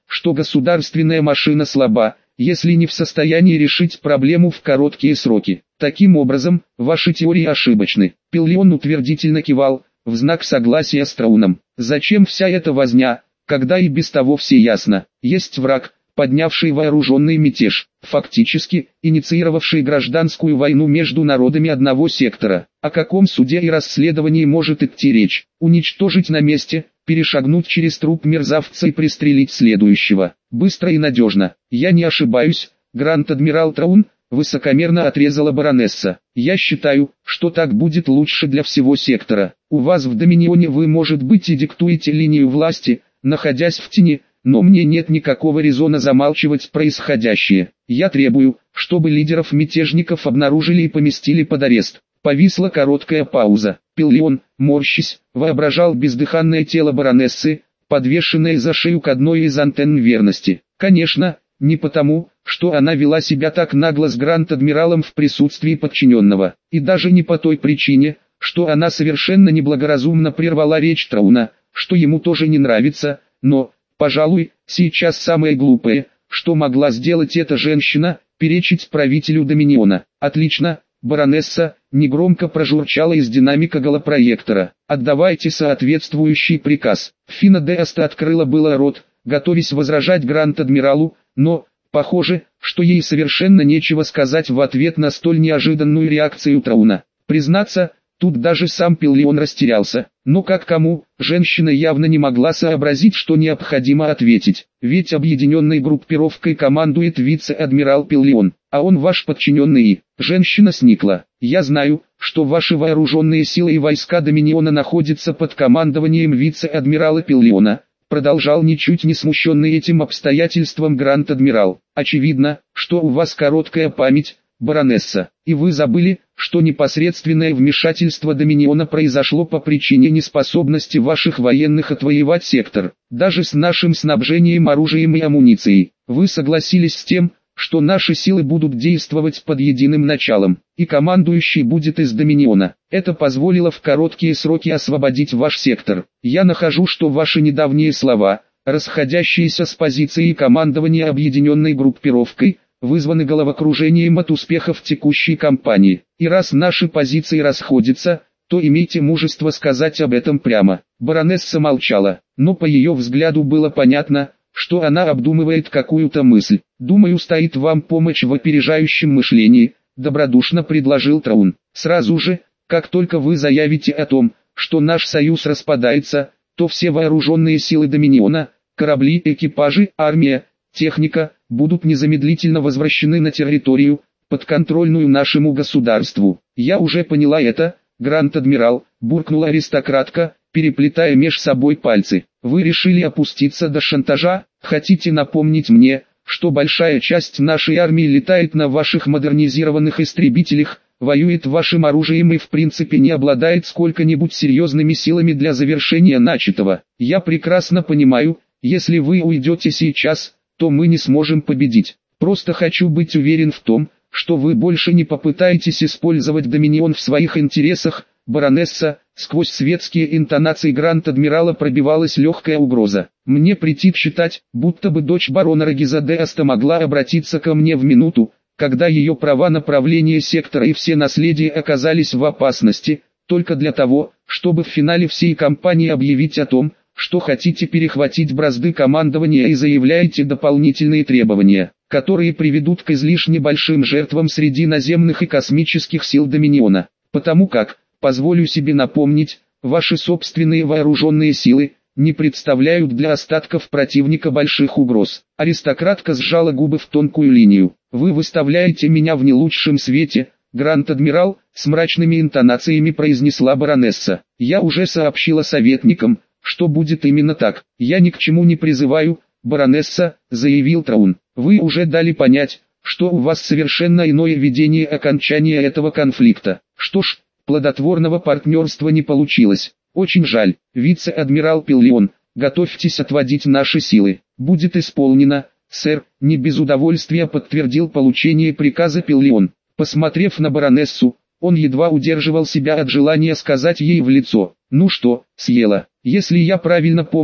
что государственная машина слаба, если не в состоянии решить проблему в короткие сроки. Таким образом, ваши теории ошибочны. Пиллион утвердительно кивал, в знак согласия с Трауном. Зачем вся эта возня, когда и без того все ясно? Есть враг, поднявший вооруженный мятеж, фактически инициировавший гражданскую войну между народами одного сектора. О каком суде и расследовании может идти речь? Уничтожить на месте, перешагнуть через труп мерзавца и пристрелить следующего. Быстро и надежно. Я не ошибаюсь, Гранд-адмирал Траун, высокомерно отрезала баронесса. Я считаю, что так будет лучше для всего сектора. У вас в Доминионе вы, может быть, и диктуете линию власти, находясь в тени, но мне нет никакого резона замалчивать происходящее. Я требую, чтобы лидеров мятежников обнаружили и поместили под арест. Повисла короткая пауза. Пиллион, морщись, воображал бездыханное тело баронессы, подвешенное за шею к одной из антенн верности. Конечно, не потому, что она вела себя так нагло с Гранд-адмиралом в присутствии подчиненного, и даже не по той причине, что она совершенно неблагоразумно прервала речь Трауна, что ему тоже не нравится, но, пожалуй, сейчас самое глупое, что могла сделать эта женщина, перечить правителю Доминиона. Отлично, баронесса, негромко прожурчала из динамика голопроектора. Отдавайте соответствующий приказ. Фина де Аста открыла было рот, готовясь возражать Гранд-адмиралу, но, похоже, что ей совершенно нечего сказать в ответ на столь неожиданную реакцию Трауна. Признаться, тут даже сам Пиллион растерялся, но как кому, женщина явно не могла сообразить, что необходимо ответить, ведь объединенной группировкой командует вице-адмирал Пиллион, а он ваш подчиненный. Женщина сникла. Я знаю, что ваши вооруженные силы и войска Доминиона находятся под командованием вице-адмирала Пиллиона, продолжал ничуть не смущенный этим обстоятельством Гранд-адмирал. Очевидно, что у вас короткая память, баронесса, и вы забыли, что непосредственное вмешательство Доминиона произошло по причине неспособности ваших военных отвоевать сектор. Даже с нашим снабжением оружием и амуницией, вы согласились с тем, что наши силы будут действовать под единым началом, и командующий будет из Доминиона. Это позволило в короткие сроки освободить ваш сектор. Я нахожу, что ваши недавние слова, расходящиеся с позиции командования объединенной группировкой, вызваны головокружением от успехов текущей кампании. И раз наши позиции расходятся, то имейте мужество сказать об этом прямо. Баронесса молчала, но по ее взгляду было понятно, что она обдумывает какую-то мысль. «Думаю, стоит вам помощь в опережающем мышлении», — добродушно предложил Траун. «Сразу же, как только вы заявите о том, что наш союз распадается, то все вооруженные силы Доминиона, корабли, экипажи, армия, техника, будут незамедлительно возвращены на территорию, подконтрольную нашему государству». «Я уже поняла это, Гранд-адмирал», — буркнула аристократка, переплетая меж собой пальцы. «Вы решили опуститься до шантажа? Хотите напомнить мне, что большая часть нашей армии летает на ваших модернизированных истребителях, воюет вашим оружием и в принципе не обладает сколько-нибудь серьезными силами для завершения начатого? Я прекрасно понимаю, если вы уйдете сейчас, то мы не сможем победить. Просто хочу быть уверен в том, что вы больше не попытаетесь использовать Доминион в своих интересах». Баронесса, сквозь светские интонации Гранд-адмирала пробивалась легкая угроза. «Мне претит считать, будто бы дочь барона Рагиза де Аста могла обратиться ко мне в минуту, когда ее права на правление сектора и все наследия оказались в опасности, только для того, чтобы в финале всей кампании объявить о том, что хотите перехватить бразды командования и заявляете дополнительные требования, которые приведут к излишне большим жертвам среди наземных и космических сил Доминиона. Потому как, позволю себе напомнить, ваши собственные вооруженные силы не представляют для остатков противника больших угроз». Аристократка сжала губы в тонкую линию. «Вы выставляете меня в не лучшем свете, Гранд-адмирал», с мрачными интонациями произнесла баронесса. «Я уже сообщила советникам, что будет именно так. Я ни к чему не призываю, баронесса», заявил Траун. «Вы уже дали понять, что у вас совершенно иное видение окончания этого конфликта. Что ж, плодотворного партнерства не получилось. Очень жаль. Вице-адмирал Пиллион, готовьтесь отводить наши силы». «Будет исполнено, сэр», не без удовольствия подтвердил получение приказа Пиллион. Посмотрев на баронессу, он едва удерживал себя от желания сказать ей в лицо: «Ну что, съела? Если я правильно помню,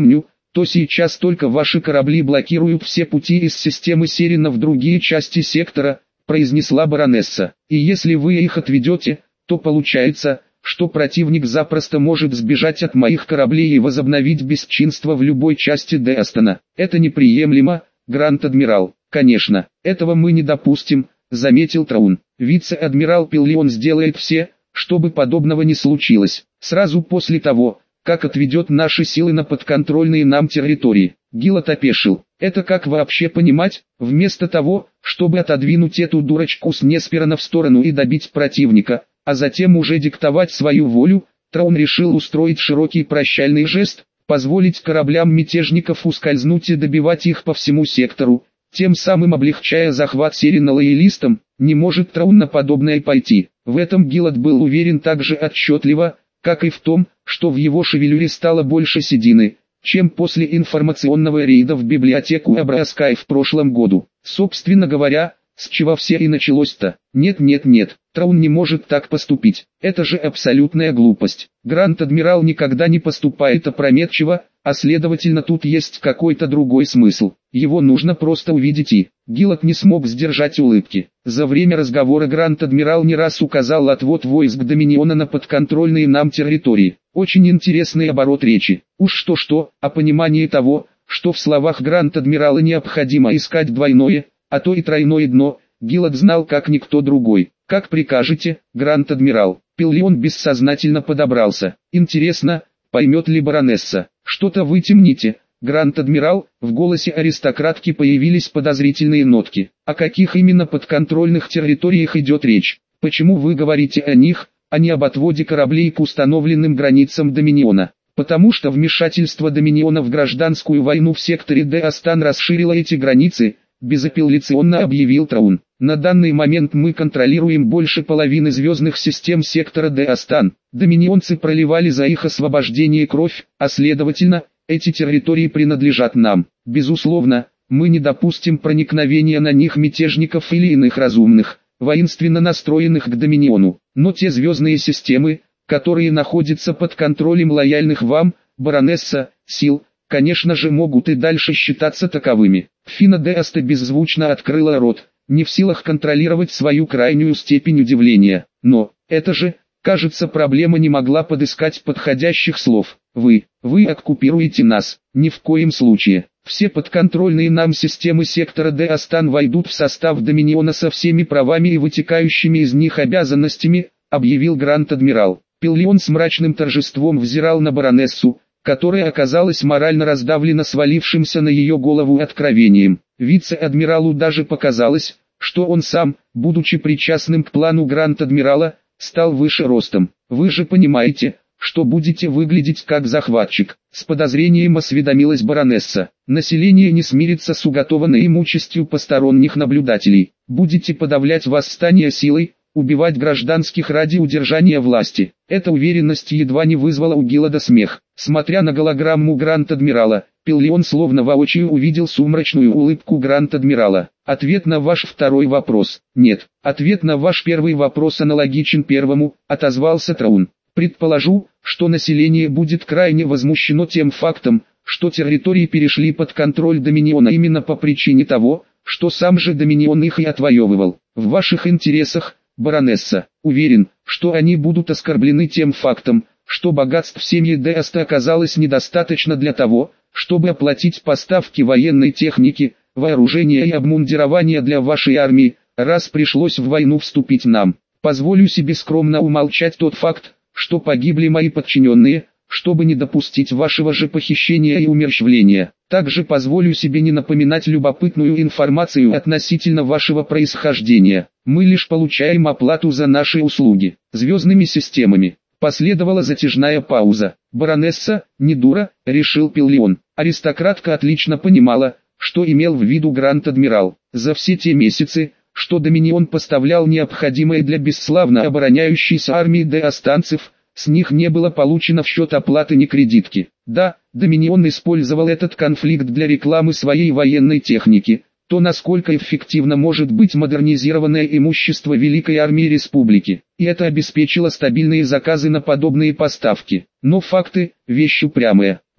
то сейчас только ваши корабли блокируют все пути из системы Серина в другие части сектора, произнесла баронесса. И если вы их отведете, то получается, что противник запросто может сбежать от моих кораблей и возобновить бесчинство в любой части Деастона. Это неприемлемо, Гранд-адмирал. Конечно, этого мы не допустим, заметил Траун. Вице-адмирал Пиллион сделает все, чтобы подобного не случилось. Сразу после того, как отведет наши силы на подконтрольные нам территории. Гилот опешил. Это как вообще понимать? Вместо того, чтобы отодвинуть эту дурочку с Несперона в сторону и добить противника, а затем уже диктовать свою волю, Траун решил устроить широкий прощальный жест, позволить кораблям мятежников ускользнуть и добивать их по всему сектору, тем самым облегчая захват Серина лоялистам. Не может Траун на подобное пойти. В этом Гилот был уверен так же отчетливо, как и в том, что в его шевелюре стало больше седины, чем после информационного рейда в библиотеку Абраскай в прошлом году. Собственно говоря, с чего все и началось-то? Нет-нет-нет, Траун не может так поступить. Это же абсолютная глупость. Гранд-адмирал никогда не поступает опрометчиво, а следовательно тут есть какой-то другой смысл. Его нужно просто увидеть и... Гилот не смог сдержать улыбки. За время разговора Гранд-адмирал не раз указал отвод войск Доминиона на подконтрольные нам территории. Очень интересный оборот речи. Уж что-что, а понимание того, что в словах Гранд-адмирала необходимо искать двойное, а то и тройное дно, Гилот знал как никто другой. «Как прикажете, Гранд-адмирал». Пиллион бессознательно подобрался. «Интересно, поймет ли баронесса? Что-то вы темните, Гранд-адмирал». В голосе аристократки появились подозрительные нотки. О каких именно подконтрольных территориях идет речь? Почему вы говорите о них, а не об отводе кораблей к установленным границам Доминиона? Потому что вмешательство Доминиона в гражданскую войну в секторе Деастан расширило эти границы, безапелляционно объявил Траун. На данный момент мы контролируем больше половины звездных систем сектора Деастан. Доминионцы проливали за их освобождение кровь, а следовательно, эти территории принадлежат нам. Безусловно, мы не допустим проникновения на них мятежников или иных разумных, воинственно настроенных к Доминиону. Но те звездные системы, которые находятся под контролем лояльных вам, баронесса, сил, конечно же могут и дальше считаться таковыми. Фина Деаста беззвучно открыла рот, не в силах контролировать свою крайнюю степень удивления. Но, это же, кажется, проблема не могла подыскать подходящих слов. Вы, вы оккупируете нас. Ни в коем случае. Все подконтрольные нам системы сектора Деастан войдут в состав Доминиона со всеми правами и вытекающими из них обязанностями, объявил Гранд-адмирал. Пиллион с мрачным торжеством взирал на баронессу, которая оказалась морально раздавлена свалившимся на ее голову откровением. Вице-адмиралу даже показалось, что он сам, будучи причастным к плану Гранд-адмирала, стал выше ростом. Вы же понимаете, что будете выглядеть как захватчик. С подозрением осведомилась баронесса. Население не смирится с уготованной им участью посторонних наблюдателей. Будете подавлять восстание силой, убивать гражданских ради удержания власти. Эта уверенность едва не вызвала у Гилода смех. Смотря на голограмму Гранд-адмирала, Пиллион словно воочию увидел сумрачную улыбку Гранд-адмирала. Ответ на ваш второй вопрос. Нет. Ответ на ваш первый вопрос аналогичен первому, отозвался Траун. Предположу, что население будет крайне возмущено тем фактом, что территории перешли под контроль Доминиона именно по причине того, что сам же Доминион их и отвоевывал. В ваших интересах, баронесса, уверен, что они будут оскорблены тем фактом, что богатств семьи Деаста оказалось недостаточно для того, чтобы оплатить поставки военной техники, вооружения и обмундирования для вашей армии, раз пришлось в войну вступить нам. Позволю себе скромно умолчать тот факт, что погибли мои подчиненные, чтобы не допустить вашего же похищения и умерщвления. Также позволю себе не напоминать любопытную информацию относительно вашего происхождения. Мы лишь получаем оплату за наши услуги. Звездными системами. Последовала затяжная пауза. Баронесса, не дура, решил Пиллион. Аристократка отлично понимала, что имел в виду Гранд-адмирал. За все те месяцы, что Доминион поставлял необходимое для бесславно обороняющейся армии деастанцев, с них не было получено в счет оплаты ни кредитки. Да, Доминион использовал этот конфликт для рекламы своей военной техники, то насколько эффективно может быть модернизированное имущество Великой Армии Республики, и это обеспечило стабильные заказы на подобные поставки. Но факты – вещь упрямая.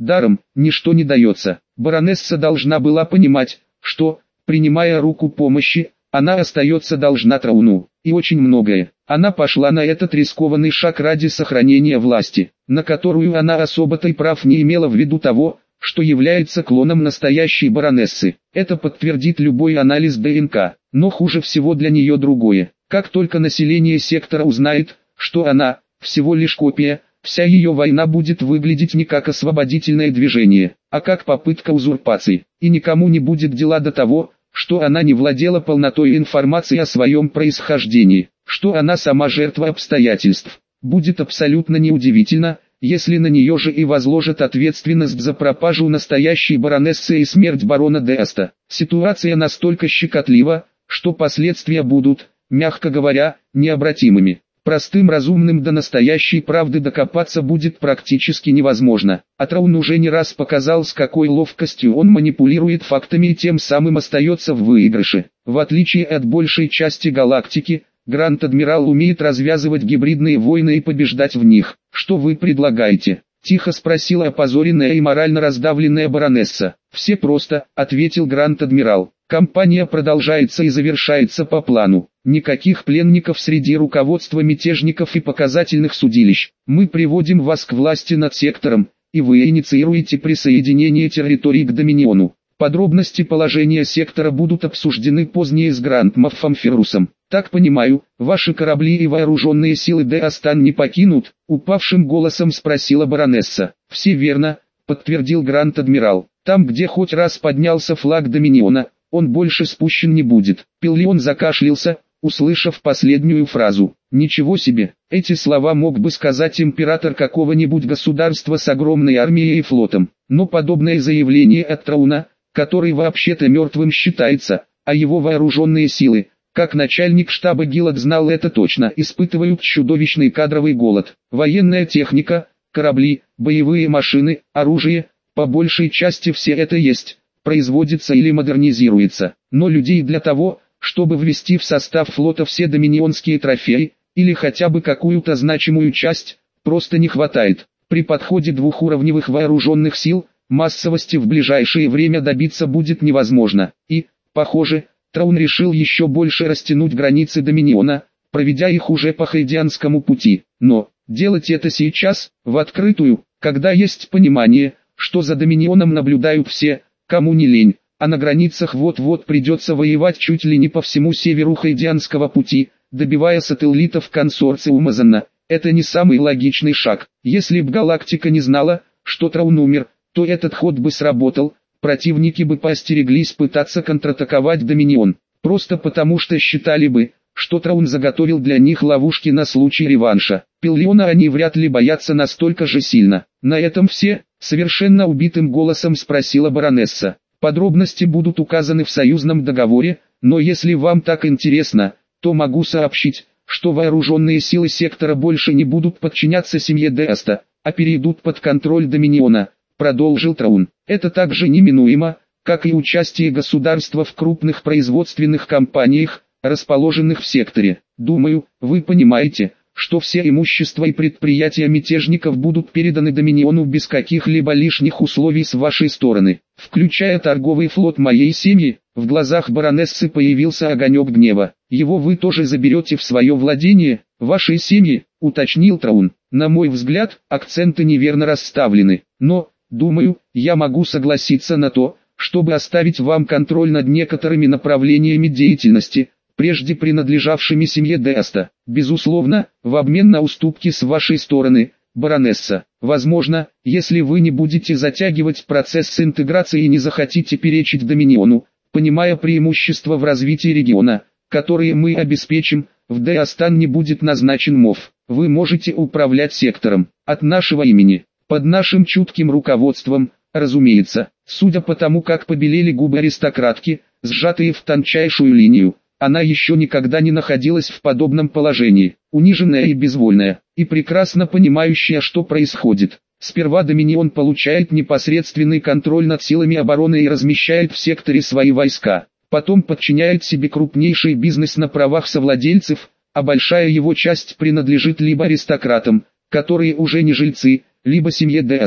даром ничто не дается. Баронесса должна была понимать, что, принимая руку помощи, она остается должна Трауну, и очень многое. Она пошла на этот рискованный шаг ради сохранения власти, на которую она особо-то и прав не имела ввиду того, что является клоном настоящей баронессы. Это подтвердит любой анализ ДНК, но хуже всего для нее другое. Как только население сектора узнает, что она всего лишь копия, вся ее война будет выглядеть не как освободительное движение, а как попытка узурпации, и никому не будет дела до того, что она не владела полнотой информации о своем происхождении, что она сама жертва обстоятельств. Будет абсолютно неудивительно, если на нее же и возложат ответственность за пропажу настоящей баронессы и смерть барона Деаста. Ситуация настолько щекотлива, что последствия будут, мягко говоря, необратимыми. Простым разумным до настоящей правды докопаться будет практически невозможно. А Траун уже не раз показал, с какой ловкостью он манипулирует фактами и тем самым остается в выигрыше. В отличие от большей части галактики, Гранд-Адмирал умеет развязывать гибридные войны и побеждать в них. «Что вы предлагаете?» — тихо спросила опозоренная и морально раздавленная баронесса. «Все просто», — ответил Гранд-Адмирал. «Кампания продолжается и завершается по плану. Никаких пленников среди руководства мятежников и показательных судилищ. Мы приводим вас к власти над сектором, и вы инициируете присоединение территорий к Доминиону. Подробности положения сектора будут обсуждены позднее с Гранд-Моффом Феррусом. Так понимаю, ваши корабли и вооруженные силы Деастан не покинут?» — упавшим голосом спросила баронесса. «Все верно», — подтвердил Гранд-Адмирал. «Там, где хоть раз поднялся флаг Доминиона, он больше спущен не будет». Пиллион закашлялся, услышав последнюю фразу. Ничего себе, эти слова мог бы сказать император какого-нибудь государства с огромной армией и флотом. Но подобное заявление от Трауна, который вообще-то мертвым считается, а его вооруженные силы, как начальник штаба Гилад знал это точно, испытывают чудовищный кадровый голод. Военная техника, корабли, боевые машины, оружие, по большей части все это есть, производится или модернизируется. Но людей для того, чтобы ввести в состав флота все доминионские трофеи, или хотя бы какую-то значимую часть, просто не хватает. При подходе двухуровневых вооруженных сил, массовости в ближайшее время добиться будет невозможно. И, похоже, Траун решил еще больше растянуть границы Доминиона, проведя их уже по Хайдианскому пути. Но, делать это сейчас, в открытую, когда есть понимание, что за Доминионом наблюдают все, кому не лень, а на границах вот-вот придется воевать чуть ли не по всему северу Хайдианского пути, добивая сателлитов консорциума Зена. Это не самый логичный шаг. Если б галактика не знала, что Траун умер, то этот ход бы сработал, противники бы поостереглись пытаться контратаковать Доминион, просто потому что считали бы, что Траун заготовил для них ловушки на случай реванша. Пиллиона они вряд ли боятся настолько же сильно. На этом все, совершенно убитым голосом спросила баронесса. Подробности будут указаны в союзном договоре, но если вам так интересно, то могу сообщить, что вооруженные силы сектора больше не будут подчиняться семье Деаста, а перейдут под контроль Доминиона, продолжил Траун. Это также неминуемо, как и участие государства в крупных производственных компаниях, расположенных в секторе. Думаю, вы понимаете, что все имущество и предприятия мятежников будут переданы Доминиону без каких-либо лишних условий с вашей стороны, включая торговый флот моей семьи. В глазах баронессы появился огонек гнева. Его вы тоже заберете в свое владение, вашей семьи, уточнил Траун. На мой взгляд, акценты неверно расставлены, но, думаю, я могу согласиться на то, чтобы оставить вам контроль над некоторыми направлениями деятельности, прежде принадлежавшими семье Деаста. Безусловно, в обмен на уступки с вашей стороны, баронесса. Возможно, если вы не будете затягивать процесс интеграции и не захотите перечить Доминиону, понимая преимущества в развитии региона, которые мы обеспечим, в Деастан не будет назначен МОФ. Вы можете управлять сектором от нашего имени, под нашим чутким руководством, разумеется. Судя по тому, как побелели губы аристократки, сжатые в тончайшую линию, она еще никогда не находилась в подобном положении, униженная и безвольная, и прекрасно понимающая, что происходит. Сперва Доминион получает непосредственный контроль над силами обороны и размещает в секторе свои войска, потом подчиняет себе крупнейший бизнес на правах совладельцев, а большая его часть принадлежит либо аристократам, которые уже не жильцы, либо семье Деаста.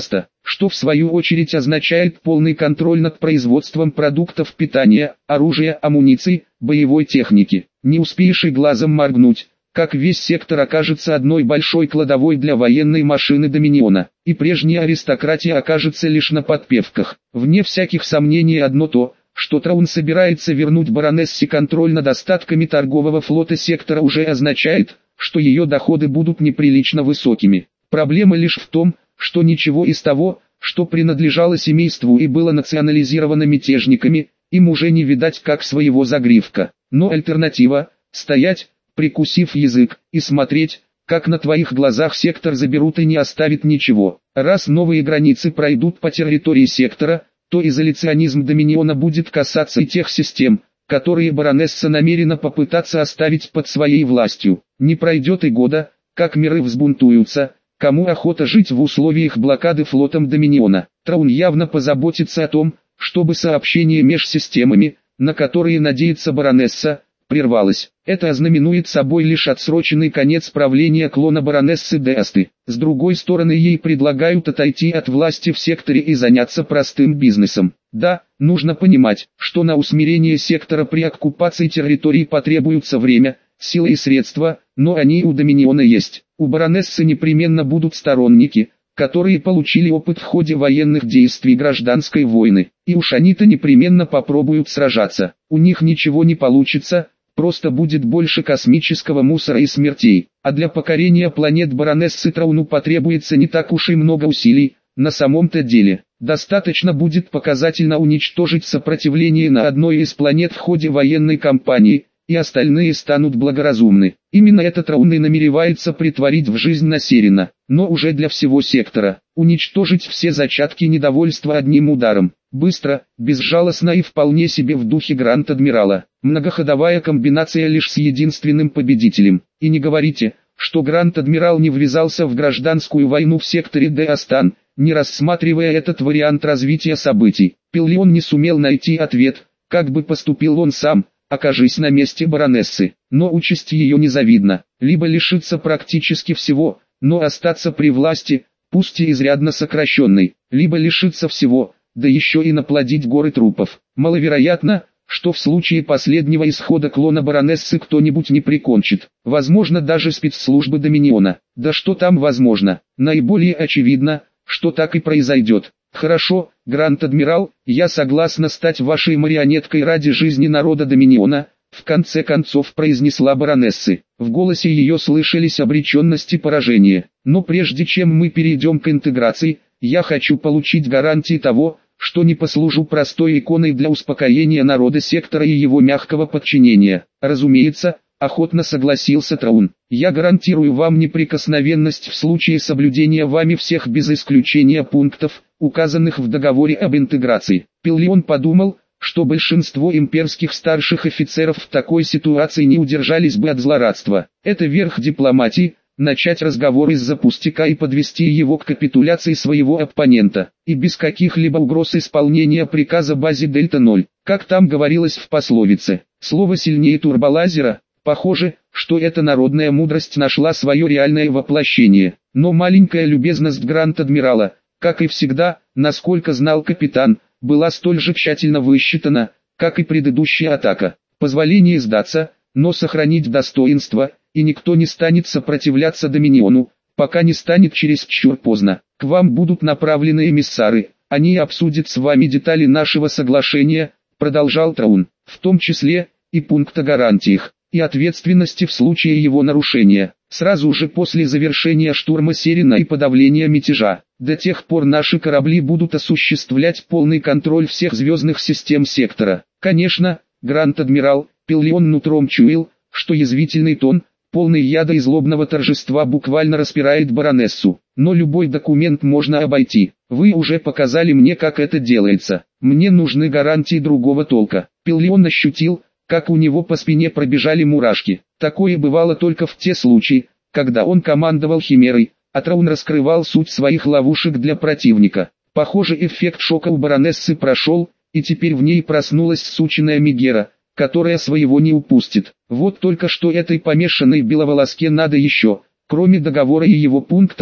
что в свою очередь означает полный контроль над производством продуктов питания, оружия, амуниции, боевой техники. Не успеешь и глазом моргнуть, как весь сектор окажется одной большой кладовой для военной машины Доминиона, и прежняя аристократия окажется лишь на подпевках. Вне всяких сомнений одно то, что Траун собирается вернуть баронессе контроль над остатками торгового флота сектора, уже означает, что ее доходы будут неприлично высокими. Проблема лишь в том, что ничего из того, что принадлежало семейству и было национализировано мятежниками, им уже не видать как своего загривка. Но альтернатива – стоять, прикусив язык, и смотреть, как на твоих глазах сектор заберут и не оставит ничего. Раз новые границы пройдут по территории сектора, то изоляционизм Доминиона будет касаться и тех систем, которые баронесса намерена попытаться оставить под своей властью. Не пройдет и года, как миры взбунтуются, кому охота жить в условиях блокады флотом Доминиона. Траун явно позаботится о том, чтобы сообщение меж системами, на которые надеется баронесса, прервалось. Это ознаменует собой лишь отсроченный конец правления клона баронессы Деасты. С другой стороны, ей предлагают отойти от власти в секторе и заняться простым бизнесом. Да, нужно понимать, что на усмирение сектора при оккупации территорий потребуется время, силы и средства, но они у Доминиона есть. У баронессы непременно будут сторонники, которые получили опыт в ходе военных действий гражданской войны, и уж они-то непременно попробуют сражаться. У них ничего не получится, просто будет больше космического мусора и смертей, а для покорения планет баронессы Трауну потребуется не так уж и много усилий. На самом-то деле, достаточно будет показательно уничтожить сопротивление на одной из планет в ходе военной кампании, и остальные станут благоразумны. Именно это Траун и намеревается притворить в жизнь на Серина, но уже для всего сектора. Уничтожить все зачатки недовольства одним ударом. Быстро, безжалостно и вполне себе в духе Гранд-Адмирала. Многоходовая комбинация лишь с единственным победителем. И не говорите, что Гранд-Адмирал не ввязался в гражданскую войну в секторе Деастан, не рассматривая этот вариант развития событий. Пиллион не сумел найти ответ, как бы поступил он сам, окажись на месте баронессы. Но участь ее незавидна. Либо лишиться практически всего, но остаться при власти, пусть и изрядно сокращенной, либо лишиться всего, да еще и наплодить горы трупов. Маловероятно, что в случае последнего исхода клона баронессы кто-нибудь не прикончит. Возможно, даже спецслужбы Доминиона. Да что там возможно? Наиболее очевидно, что так и произойдет. Хорошо, Гранд-Адмирал, я согласна стать вашей марионеткой ради жизни народа Доминиона, в конце концов произнесла баронесса. В голосе ее слышались обреченность и поражение. Но прежде чем мы перейдем к интеграции, я хочу получить гарантии того, что не послужу простой иконой для успокоения народа сектора и его мягкого подчинения. Разумеется, охотно согласился Траун. Я гарантирую вам неприкосновенность в случае соблюдения вами всех без исключения пунктов, указанных в договоре об интеграции. Пиллион подумал, что большинство имперских старших офицеров в такой ситуации не удержались бы от злорадства. Это верх дипломатии, начать разговор из-за пустяка и подвести его к капитуляции своего оппонента, и без каких-либо угроз исполнения приказа базе Дельта ноль. Как там говорилось в пословице, слово сильнее турболазера. Похоже, что эта народная мудрость нашла свое реальное воплощение. Но маленькая любезность Гранд-Адмирала, как и всегда, насколько знал капитан, была столь же тщательно высчитана, как и предыдущая атака. Позволение сдаться, но сохранить достоинство, и никто не станет сопротивляться Доминиону, пока не станет чересчур поздно. К вам будут направлены эмиссары, они обсудят с вами детали нашего соглашения, продолжал Траун, в том числе и пункт о гарантиях и ответственности в случае его нарушения, сразу же после завершения штурма Серина и подавления мятежа. До тех пор наши корабли будут осуществлять полный контроль всех звездных систем сектора. Конечно, Гранд-Адмирал, Пиллион нутром чуял, что язвительный тон, полный яда и злобного торжества буквально распирает баронессу. Но любой документ можно обойти. Вы уже показали мне, как это делается. Мне нужны гарантии другого толка. Пиллион ощутил, как у него по спине пробежали мурашки. Такое бывало только в те случаи, когда он командовал Химерой, а Траун раскрывал суть своих ловушек для противника. Похоже, эффект шока у баронессы прошел, и теперь в ней проснулась сученая Мегера, которая своего не упустит. Вот только что этой помешанной беловолоске надо еще, кроме договора и его пунктов,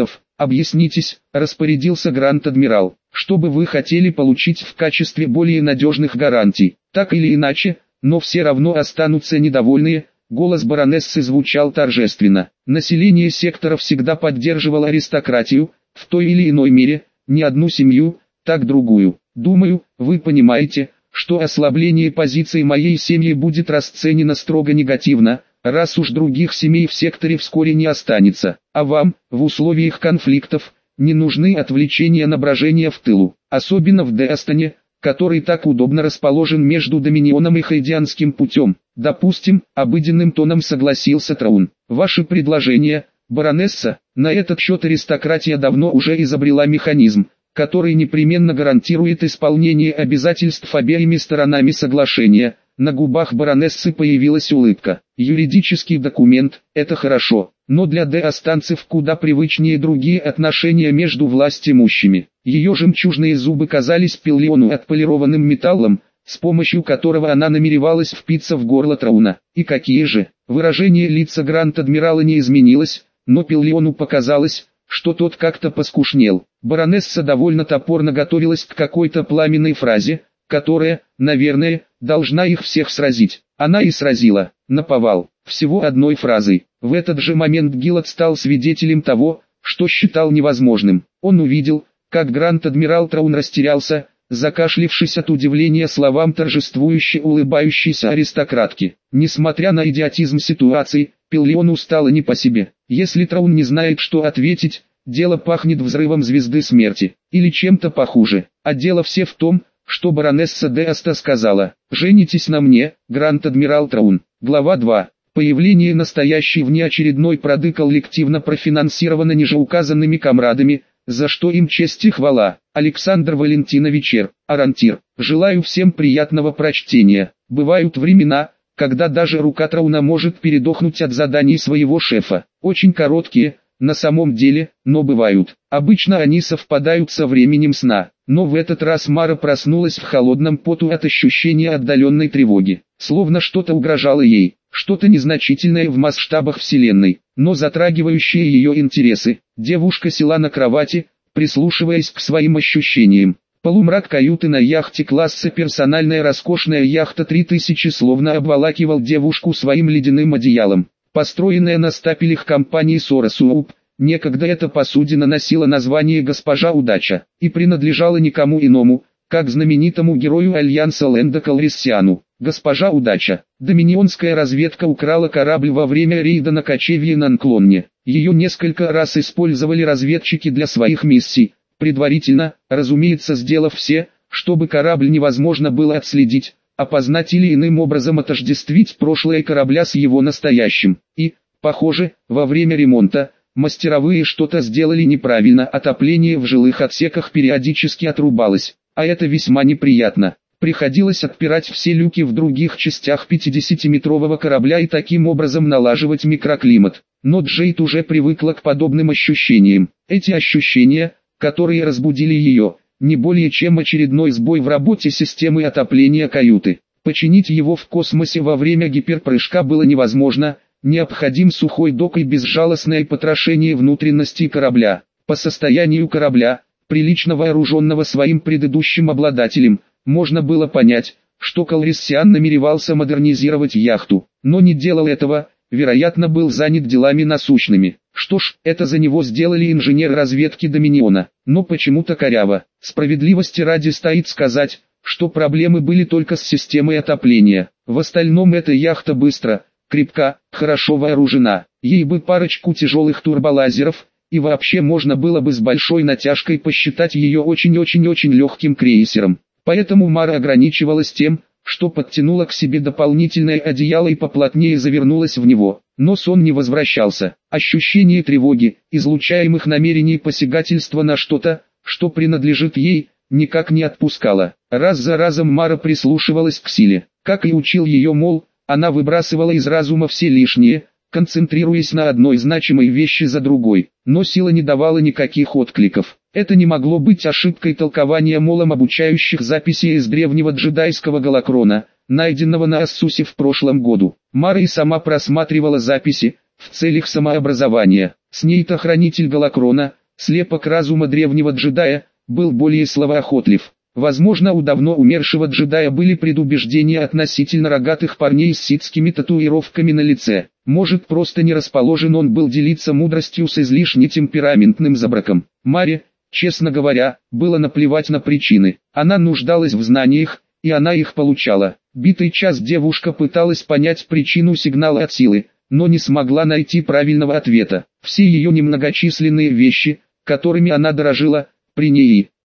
«Объяснитесь», — распорядился Гранд-адмирал, — «что бы вы хотели получить в качестве более надежных гарантий. Так или иначе, но все равно останутся недовольные». Голос баронессы звучал торжественно. Население сектора всегда поддерживало аристократию, в той или иной мере, не одну семью, так другую. Думаю, вы понимаете, что ослабление позиций моей семьи будет расценено строго негативно, раз уж других семей в секторе вскоре не останется. А вам, в условиях конфликтов, не нужны отвлечения на брожение в тылу, особенно в Деастоне, который так удобно расположен между Доминионом и Хайдианским путем. Допустим, обыденным тоном согласился Траун. Ваше предложение, баронесса, на этот счет аристократия давно уже изобрела механизм, который непременно гарантирует исполнение обязательств обеими сторонами соглашения. На губах баронессы появилась улыбка. Юридический документ – это хорошо, но для деастанцев куда привычнее другие отношения между властимущими. Ее жемчужные зубы казались Пеллиону отполированным металлом, с помощью которого она намеревалась впиться в горло Трауна. И какие же? Выражение лица Гранд-адмирала не изменилось, но Пеллиону показалось, что тот как-то поскушнел. Баронесса довольно топорно готовилась к какой-то пламенной фразе, которая, наверное, должна их всех сразить. Она и сразила, наповал, всего одной фразой. В этот же момент Гилад стал свидетелем того, что считал невозможным. Он увидел, как Гранд-адмирал Траун растерялся, закашлившись от удивления словам торжествующе улыбающейся аристократки. Несмотря на идиотизм ситуации, Пеллиону стало не по себе. Если Траун не знает, что ответить, дело пахнет взрывом звезды смерти, или чем-то похуже. А дело все в том, что баронесса Деаста сказала: «Женитесь на мне, Гранд-адмирал Траун». Глава два. Появление настоящей внеочередной проды коллективно профинансировано нижеуказанными комрадами, за что им честь и хвала. Александр Валентинович Р. Арантир. Желаю всем приятного прочтения. Бывают времена, когда даже рука Трауна может передохнуть от заданий своего шефа. Очень короткие, на самом деле, но бывают. Обычно они совпадают со временем сна. Но в этот раз Мара проснулась в холодном поту от ощущения отдаленной тревоги. Словно что-то угрожало ей, что-то незначительное в масштабах Вселенной, но затрагивающее ее интересы. Девушка села на кровати, прислушиваясь к своим ощущениям. Полумрак каюты на яхте класса «Персональная роскошная яхта три тысячи» словно обволакивал девушку своим ледяным одеялом. Построенная на стапелях компании Соросууп, некогда эта посудина носила название «Госпожа Удача» и принадлежала никому иному, как знаменитому герою Альянса Лэнда Калрисиану. Госпожа Удача. Доминионская разведка украла корабль во время рейда на кочевье на Нклонне. Ее несколько раз использовали разведчики для своих миссий, предварительно, разумеется, сделав все, чтобы корабль невозможно было отследить, опознать или иным образом отождествить прошлое корабля с его настоящим. И, похоже, во время ремонта, мастеровые что-то сделали неправильно, отопление в жилых отсеках периодически отрубалось, а это весьма неприятно. Приходилось отпирать все люки в других частях пятидесятиметрового корабля и таким образом налаживать микроклимат. Но Джейд уже привыкла к подобным ощущениям. Эти ощущения, которые разбудили ее, не более чем очередной сбой в работе системы отопления каюты. Починить его в космосе во время гиперпрыжка было невозможно, необходим сухой док и безжалостное потрошение внутренностей корабля. По состоянию корабля, прилично вооруженного своим предыдущим обладателем, можно было понять, что Калриссиан намеревался модернизировать яхту, но не делал этого, вероятно, был занят делами насущными. Что ж, это за него сделали инженеры разведки Доминиона, но почему-то коряво. Справедливости ради стоит сказать, что проблемы были только с системой отопления. В остальном эта яхта быстро, крепка, хорошо вооружена. Ей бы парочку тяжелых турболазеров, и вообще можно было бы с большой натяжкой посчитать ее очень-очень-очень легким крейсером. Поэтому Мара ограничивалась тем, что подтянула к себе дополнительное одеяло и поплотнее завернулась в него. Но сон не возвращался. Ощущение тревоги, излучаемых намерений посягательства на что-то, что принадлежит ей, никак не отпускало. Раз за разом Мара прислушивалась к силе. Как и учил ее Мол, она выбрасывала из разума все лишнее, концентрируясь на одной значимой вещи за другой. Но сила не давала никаких откликов. Это не могло быть ошибкой толкования Молом обучающих записей из древнего джедайского голокрона, найденного на Ассусе в прошлом году. Мара и сама просматривала записи, в целях самообразования. С ней-то хранитель голокрона, Слепок разума древнего джедая был более словоохотлив. Возможно, у давно умершего джедая были предубеждения относительно рогатых парней с ситскими татуировками на лице. Может, просто не расположен он был делиться мудростью с излишне темпераментным забраком. Маре, честно говоря, было наплевать на причины. Она нуждалась в знаниях, и она их получала. Битый час девушка пыталась понять причину сигнала от силы, но не смогла найти правильного ответа. Все ее немногочисленные вещи, которыми она дорожила, при ней.